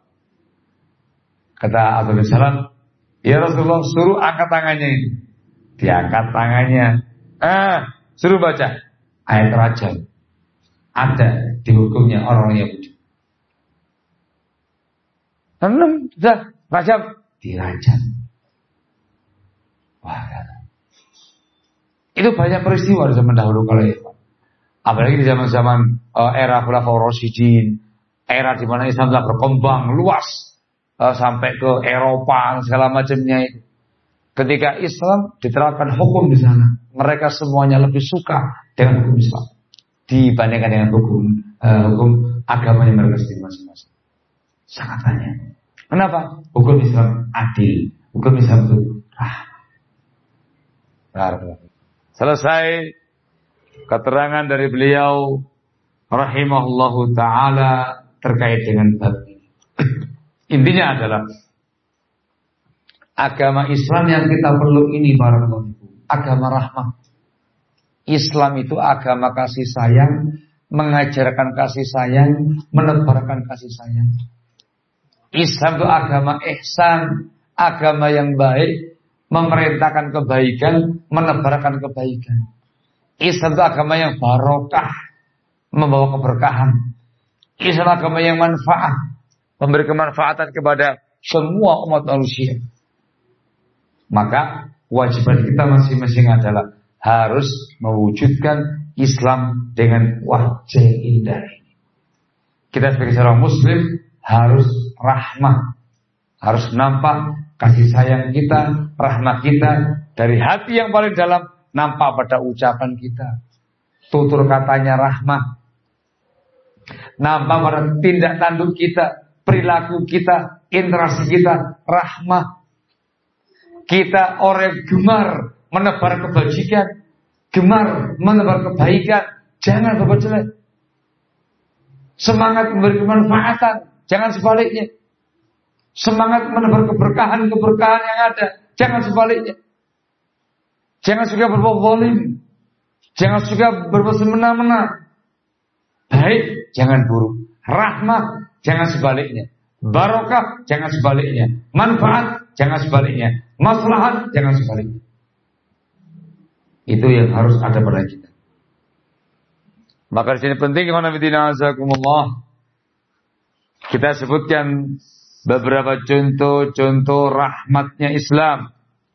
[SPEAKER 1] Kata Abdullah bin Salam, ya Rasulullah, suruh angkat tangannya ini. Diangkat tangannya. Suruh baca ayat rajam. Ada di hukumnya orang Yahudi. 6 sudah rajam, dirajam. Wah, itu banyak peristiwa di zaman dahulu kalau ya. Apalagi di zaman-zaman era Khulafaur Rasyidin, era di mana Islam telah berkembang luas sampai ke Eropa segala macamnya itu. Ketika Islam diterapkan hukum di sana, mereka semuanya lebih suka dengan hukum Islam dibandingkan dengan hukum agamanya mereka sendiri masing-masing. Sangat banyak. Kenapa? Hukum Islam adil, hukum Islam itu Selesai keterangan dari beliau rahimahullahu taala terkait dengan bab ini. Intinya adalah agama Islam yang kita perlu ini barakallahu, agama rahmah. Islam itu agama kasih sayang, mengajarkan kasih sayang, menebarkan kasih sayang. Islam itu agama ihsan, agama yang baik, memerintahkan kebaikan, menebarkan kebaikan. Islam itu agama yang barokah, membawa keberkahan. Islam agama yang manfaat, memberi kemanfaatan kepada semua umat manusia. Maka kewajiban kita masing-masing adalah harus mewujudkan Islam dengan wajah indah ini. Kita sebagai seorang muslim harus rahmah, harus nampak kasih sayang kita, rahmat kita dari hati yang paling dalam, nampak pada ucapan kita, tutur katanya rahmah, nampak pada tindak tanduk kita, perilaku kita, interaksi kita rahmah. Kita orang gemar menebar kebajikan, gemar menebar kebaikan, jangan berbuat jelek. Semangat memberi kemanfaatan, jangan sebaliknya. Semangat menebar keberkahan yang ada, jangan sebaliknya. Jangan suka berbuat zalim, jangan suka berbuat semena-mena. Baik, jangan buruk. Rahmah, jangan sebaliknya. Barokah, jangan sebaliknya. Manfaat, jangan sebaliknya. Maslahat, jangan sebaliknya. Itu yang harus ada pada kita. Maka di sini penting, kita sebutkan beberapa contoh-contoh rahmatnya Islam.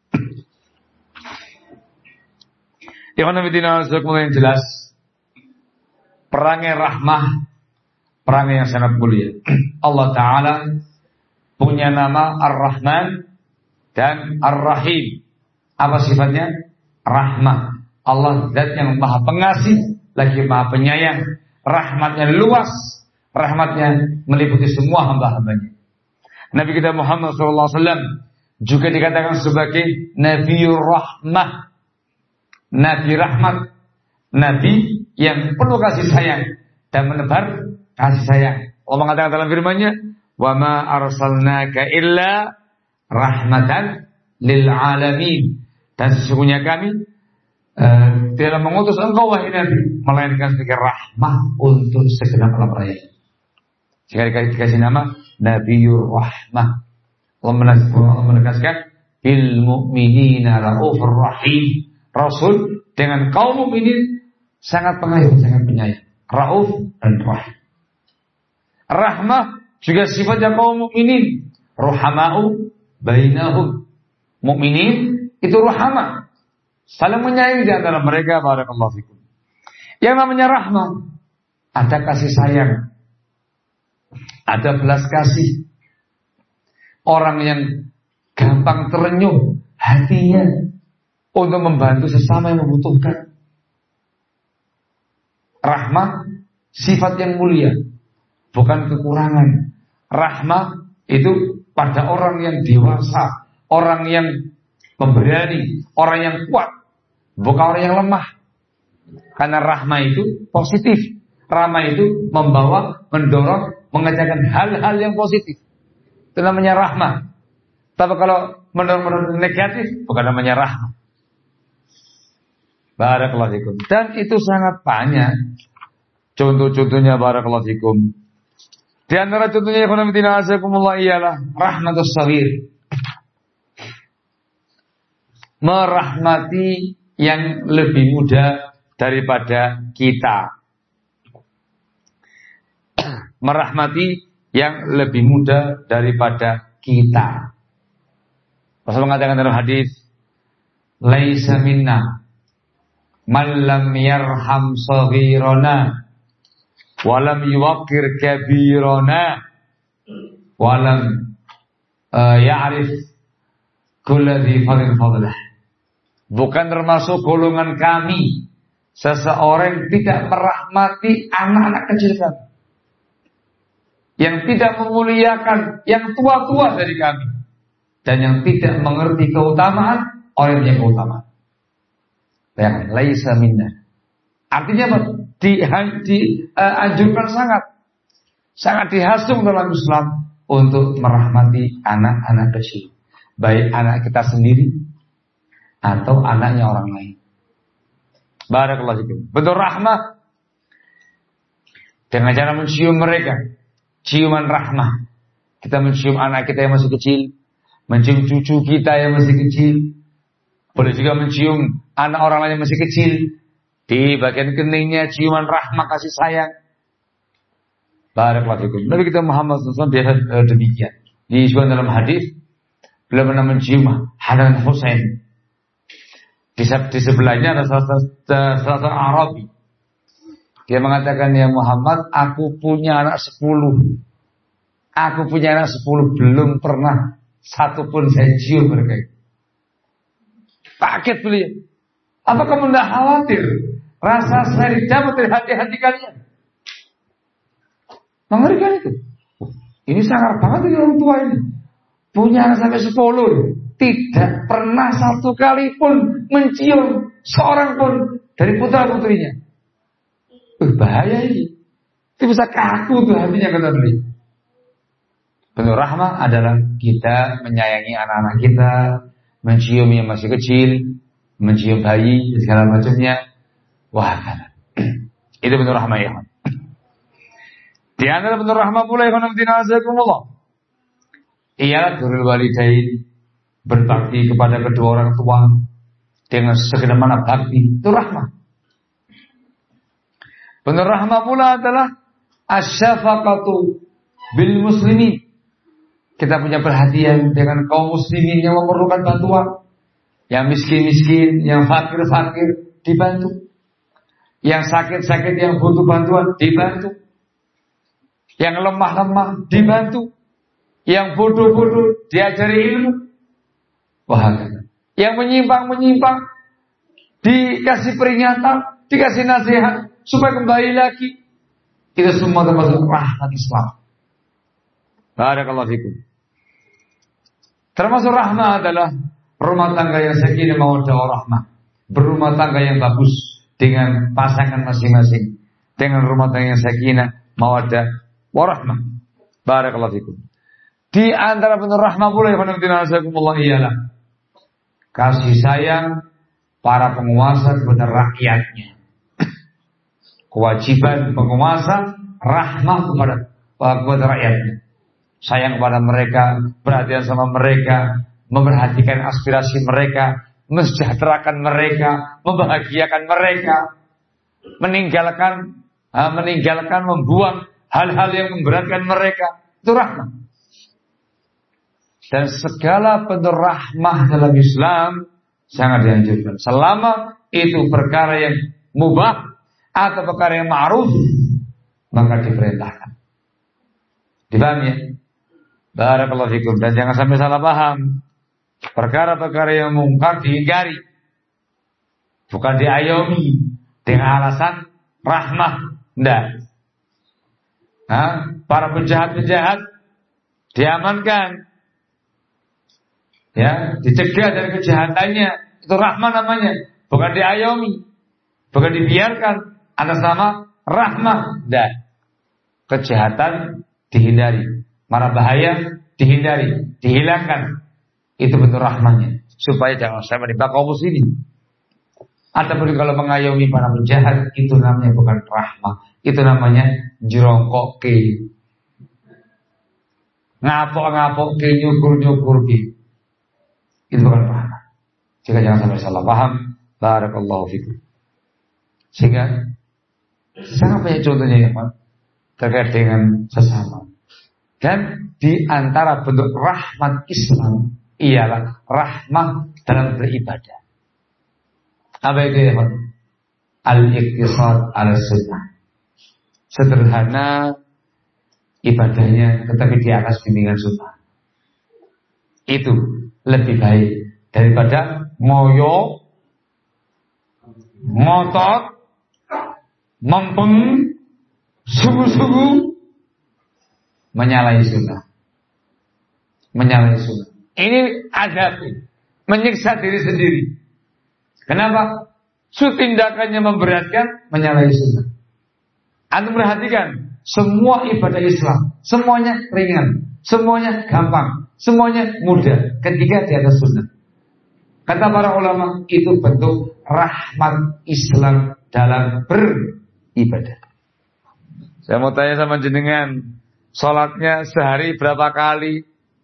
[SPEAKER 1] Yang jelas, perangai rahmah, perangai yang sangat mulia. Allah Ta'ala punya nama Ar-Rahman dan Ar-Rahim. Apa sifatnya? Rahmah. Allah zat yang maha pengasih, lagi maha penyayang. Rahmatnya luas, rahmatnya meliputi semua hamba-hambanya. Nabi kita Muhammad SAW juga dikatakan sebagai Nabiur Rahmah, Nabi Rahmat, Nabi yang penuh kasih sayang dan menebar kasih sayang. Allah mengatakan dalam firman-Nya, "Wa ma arsalnaka illa rahmatan lil alamin." Dan sesungguhnya kami tidak mengutus engkau wahai Nabi, melainkan sebagai rahmah untuk segenap alam raya. Sehingga dikasih nama Nabiur Rahmah. Allah menegaskan bil mu'minina raufur rahim. Rasul dengan kaum mukminin sangat pengayom, sangat penyayang. Rauf dan rahim. Rahmah juga sifatnya kaum mukminin. Ruhamau bainahum. Mukminin itu ruhama, saling menyayangi di antara mereka. Barakallahu fikum. Yang namanya rahmah, ada kasih sayang, ada belas kasih. Orang yang gampang terenyuh hatinya untuk membantu sesama yang membutuhkan. Rahmah sifat yang mulia, bukan kekurangan. Rahmah itu pada orang yang dewasa, orang yang pemberani, orang yang kuat, bukan orang yang lemah. Karena rahmah itu positif. Rahmah itu membawa, mendorong, mengajarkan hal-hal yang positif. Itu namanya rahmah. Tapi kalau mendorong negatif, bukan namanya rahmah. Barakallahu fikum. Dan itu sangat banyak contoh-contohnya. Barakallahu fikum. Di antara contohnya ialah rahmatus saghir. Merahmati yang lebih muda daripada kita. Merahmati yang lebih muda daripada kita. Rasul mengatakan dalam hadis, laisa minna man lam yarham saghirana wa lam yuwaqqir kabirana wa lam ya'rif kulladhi fadlin fadlah. Bukan termasuk golongan kami seseorang tidak merahmati anak-anak kecil kami, yang tidak memuliakan yang tua-tua dari kami, dan yang tidak mengerti keutamaan orang yang keutamaan. Bayangkan, laisa minna. Artinya apa? Dianjurkan sangat dihasung dalam Islam untuk merahmati anak-anak kecil, baik anak kita sendiri atau anaknya orang lain. Barakallahu fikum. Bentuk rahmah dengan cara mencium mereka, ciuman rahmah. Kita mencium anak kita yang masih kecil, mencium cucu kita yang masih kecil. Boleh juga mencium anak orang lain yang masih kecil, di bagian keningnya ciuman rahmah, kasih sayang. Barakallahu fikum. Nabi kita Muhammad SAW biasa demikian. Disebutkan dalam hadis, beliau pernah mencium Hasan Husain. Di sebelahnya ada salah seorang Arabi. Dia mengatakan, ya Muhammad, aku punya anak 10. Aku punya anak 10, belum pernah satu pun saya cium mereka. Kaget beliau. Apakah kamu tidak khawatir rasa saya dicabut dari hati-hati kalian? Mengerikan itu. Ini sangat banget ini orang tua ini. Punya anak sampai 10. Tidak pernah satu kali pun mencium seorang pun dari putra-putrinya. Bahaya ini. Itu bisa kaku tuh hatinya, kata beliau. Bentuk rahmah adalah kita menyayangi anak-anak kita, mencium yang masih kecil, mencium bayi, segala macamnya. Wah, kan. Itu bentuk rahmah ya. Di antara bentuk rahmah pula yang Allah, ialah birrul walidain, berbakti kepada kedua orang tua dengan sebagaimana bakti, itu rahmah. Bentuk rahmah pula adalah asyafaqatu bil muslimin. Kita punya perhatian dengan kaum muslimin yang memerlukan bantuan, yang miskin-miskin, yang fakir-fakir dibantu, yang sakit-sakit yang butuh bantuan dibantu, yang lemah-lemah dibantu, yang bodoh-bodoh diajari ilmu. Wah, yang menyimpang-menyimpang dikasih peringatan, dikasih nasihat supaya kembali lagi. Itu semua termasuk rahmat Islam. Barakallahu fikum. Termasuk rahmah adalah rumah tangga yang sakinah mawaddah warahmah. Berumah tangga yang bagus dengan pasangan masing-masing, dengan rumah tangga yang sakinah mawaddah warahmah. Barakallahu fikum. Di antara bentuk rahmah pula yang ialah kasih sayang para penguasa kepada rakyatnya. Kewajiban penguasa rahmah kepada rakyatnya. Sayang kepada mereka, perhatian sama mereka, memperhatikan aspirasi mereka, mensejahterakan mereka, membahagiakan mereka, meninggalkan membuang hal-hal yang memberatkan mereka. Itu rahmah. Dan segala bentuk rahmah dalam Islam sangat dianjurkan, selama itu perkara yang mubah atau perkara yang ma'ruf, maka diperintahkan. Dipahami ya? Barakallahu fikum. Dan jangan sampai salah paham. Perkara-perkara yang mungkar dihindari, bukan diayomi dengan alasan rahmah. Tidak. Para penjahat-penjahat diamankan, ya, dicegah dari kejahatannya. Itu rahmah namanya, bukan diayomi, bukan dibiarkan atas nama rahmah. Dan kejahatan dihindari, mara bahaya dihindari, dihilangkan. Itu bentuk rahmahnya, supaya jangan sampai menimpa kaum muslimin. Ataupun kalau mengayomi para penjahat, itu namanya bukan rahmah, itu namanya jerongkoke, ngapok-ngapok ke, nyukur-nyukur ke. Itu bukan rahmah. Jika jangan sampai salah paham. Barakallahu fikum. Sehingga sangat banyak contohnya ya Pak, terkait dengan sesama. Dan di antara bentuk rahmat Islam ialah rahmat dalam beribadah. Apa itu ya? Al-iqtisad al-sunnah. Sederhana ibadahnya, tetapi di atas bimbingan sunnah. Itu lebih baik daripada ngoyo, ngotot, mempeng, sungguh-sungguh menyalahi sunnah. Menyalahi sunnah. Ini adab, menyiksa diri sendiri. Kenapa? Tindakannya memberatkan, menyalahi sunnah. Anda perhatikan, semua ibadah Islam, semuanya ringan, semuanya gampang, semuanya mudah ketika di atas sunnah. Kata para ulama, itu bentuk rahmat Islam dalam beribadah. Saya mau tanya sama jenengan, sholatnya sehari berapa kali?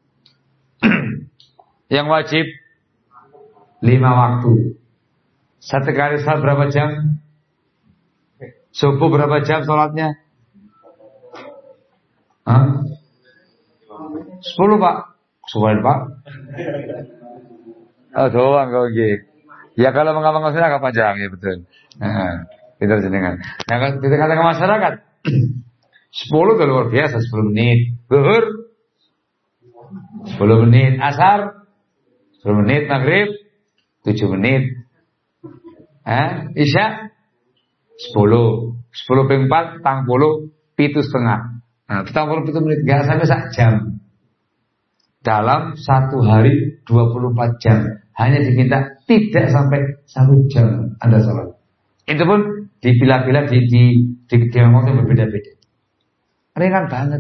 [SPEAKER 1] Yang wajib 5 waktu. Satu kali sholat berapa jam? Subuh berapa jam sholatnya? 10 Pak. Subuh Pak. Oh doang kau gitu. Ya kalau mengamalkan sunnah agak panjang ya betul. Kita jenengan. Nah, kita katakan masyarakat 10 itu luar biasa, 10 menit. Zuhur 10 menit. Asar 10 menit. Maghrib 7 menit. Isya 10 ping 4 tang 10 7,5. Nah, 7 menit enggak sampai 1 jam. Dalam satu hari 24 jam hanya diminta tidak sampai 1 jam Anda salat. Itu pun dipilah-pilah di waktu yang berbeda-beda. Ringan banget.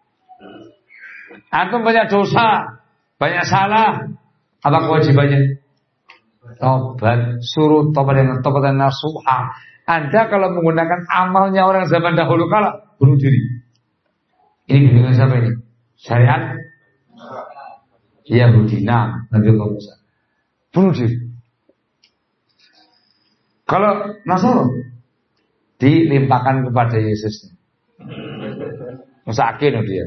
[SPEAKER 1] Antum banyak dosa, banyak salah. Apa kewajibannya? Tobat, suruh tobat dengan tobat dan nasuha. Anda kalau menggunakan amalnya orang zaman dahulu kala, bunuh diri. Ini bimbingan siapa ini? Syariat Yahudi. Nah, Nabi Allah Musa bunuh diri. Kalau Nasrani dilimpahkan kepada Yesus. Masakin dia.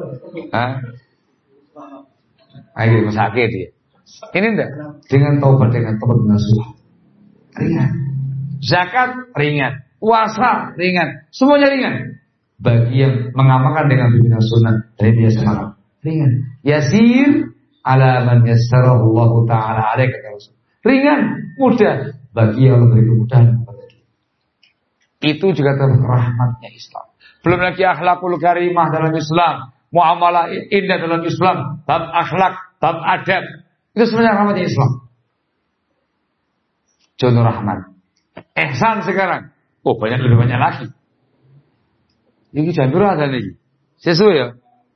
[SPEAKER 1] Ayo masakin dia. Ini enggak dengan taubat nasuha. Ringan. Zakat ringan, puasa ringan, semuanya ringan. Bagi yang mengamalkan dengan bimbingan sunnah dari biasa malam, ringan. Yasir ala man yassarahu Allah taala alaih, kata Rasul. Ringan, mudah bagi yang memberi kemudahan kepada dia. Itu juga termasuk rahmatnya Islam. Belum lagi akhlakul karimah dalam Islam, muamalah indah dalam Islam, bab akhlak, bab adab. Itu sebenarnya rahmatnya Islam. Contoh rahmat. Ihsan sekarang. Oh banyak, lebih banyak lagi. Ini jangan ada lagi. Sesuai ya.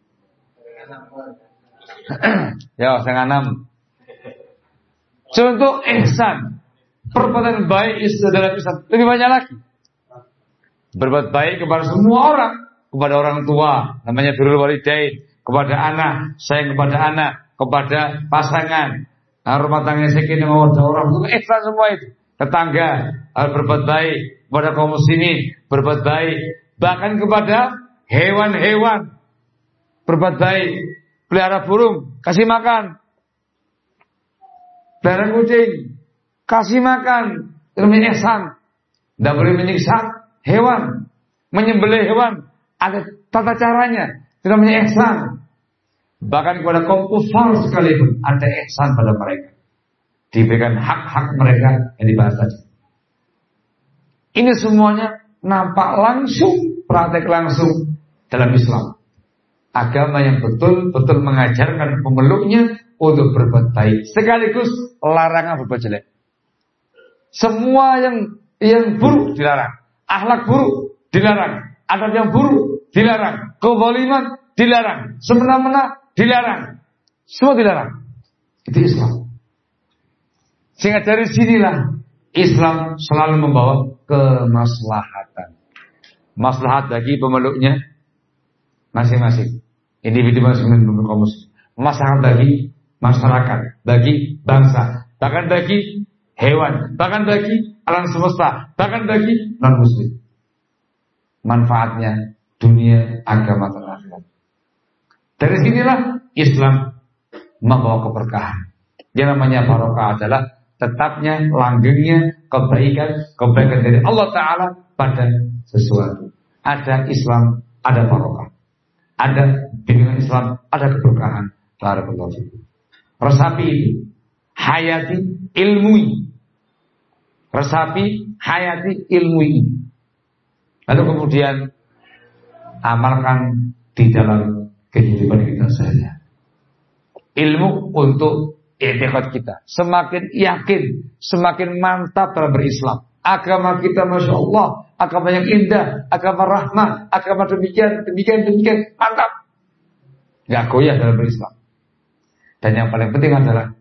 [SPEAKER 1] Ya, 5:30. Contoh ihsan. Perbuatan baik dalam Islam lebih banyak lagi. Berbuat baik kepada semua orang. Kepada orang tua, namanya birrul walidain. Kepada anak, sayang kepada anak. Kepada pasangan, rumah tangga sakinah mawaddah warahmah, ihsan semua itu. Tetangga harus berbuat baik kepada kaum muslimin, berbuat baik bahkan kepada hewan-hewan, berbuat baik. Pelihara burung, kasih makan. Pelihara kucing, kasih makan. Itu namanya ihsan. Tidak boleh menyiksa hewan, menyembelih hewan. Ada tata caranya. Itu namanya ihsan. Bahkan kepada kaum kufar sekalipun ada ihsan pada mereka. Diberikan hak-hak mereka yang dibahas tadi. Ini semuanya nampak langsung, praktek langsung dalam Islam. Agama yang betul-betul mengajarkan pemeluknya untuk berbuat baik, sekaligus larangan berbuat jelek. Semua yang buruk dilarang, akhlak buruk dilarang, adab yang buruk dilarang, kezaliman dilarang, semena-mena dilarang, semua dilarang. Itu Islam. Sehingga dari sinilah Islam selalu membawa kemaslahatan. Maslahat bagi pemeluknya masing-masing. Individu masing-masing kaum muslim. Maslahat bagi masyarakat, bagi bangsa, bahkan bagi hewan, bahkan bagi alam semesta, bahkan bagi non-muslim. Manfaatnya dunia, agama, dan akhirat. Dari sinilah Islam membawa keberkahan. Yang namanya barokah adalah tetapnya langgengnya kebaikan dari Allah Ta'ala pada sesuatu. Ada Islam, ada barokah. Ada bimbingan Islam, ada keberkahan. Barakallahu fikum. Resapi itu, hayati ilmui. Resapi, hayati ilmui. Lalu kemudian amalkan di dalam kehidupan kita saja. Ilmu untuk i'tiqad kita. Semakin yakin, semakin mantap dalam berislam. Agama kita Masya Allah, agama yang indah, agama rahmah, agama demikian, mantap. Gak goyah dalam berislam. Dan yang paling penting adalah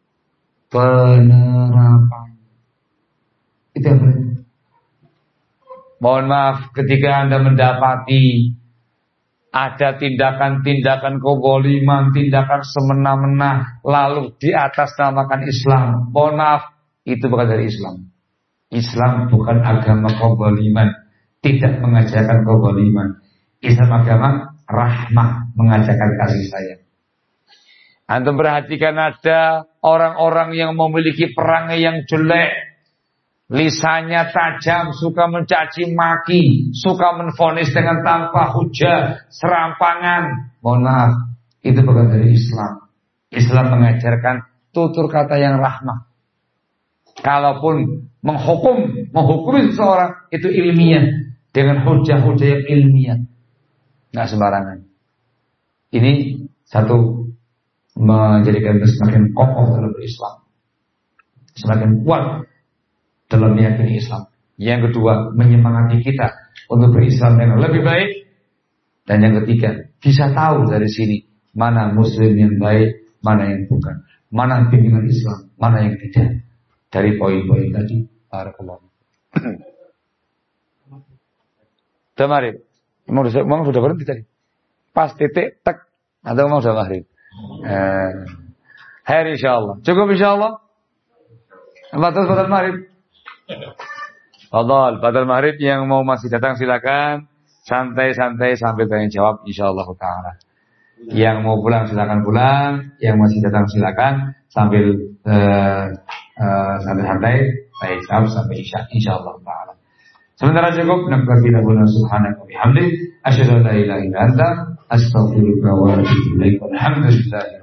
[SPEAKER 1] penerapan. Itu yang penting. Mohon maaf ketika Anda mendapati ada tindakan-tindakan kezaliman, tindakan semena-mena, lalu di atas namakan Islam. Mohon maaf, itu bukan dari Islam. Islam bukan agama kezaliman, tidak mengajarkan kezaliman. Islam agama rahmah, mengajarkan kasih sayang. Antum perhatikan ada orang-orang yang memiliki perangai yang jelek, lisannya tajam, suka mencaci maki, suka menvonis dengan tanpa hujah, serampangan. Mohon maaf, itu bukan dari Islam. Islam mengajarkan tutur kata yang rahmah. Kalaupun menghukumi seseorang itu ilmiah, dengan hujah-hujah yang ilmiah, nggak sembarangan. Ini satu, menjadikan kita semakin kokoh dalam Islam, semakin kuat dalam meyakini Islam. Yang kedua, menyemangati kita untuk berislam dengan lebih baik. Dan yang ketiga, bisa tahu dari sini mana muslim yang baik, mana yang bukan, mana bimbingan Islam, mana yang tidak. Dari poin-poin tadi. Barakallahu. Sudah maghrib. Memang sudah berhenti tadi. Pas titik tek, atau memang sudah maghrib. Hari insyaallah. Cukup insyaallah. Batal maghrib. Fadhal, batal maghrib yang mau masih datang silakan. Santai-santai sambil tanya jawab insyaallah taala. Yang mau pulang silakan pulang, yang masih datang silakan sambil santai-santai baik sampai isya insyaallah taala. Sementara cukup nakfir billah subhanahu wa bihamdi asyhadu an la ilaha illa anta astaghfiruka wa atubu ilaik. Alhamdulillah.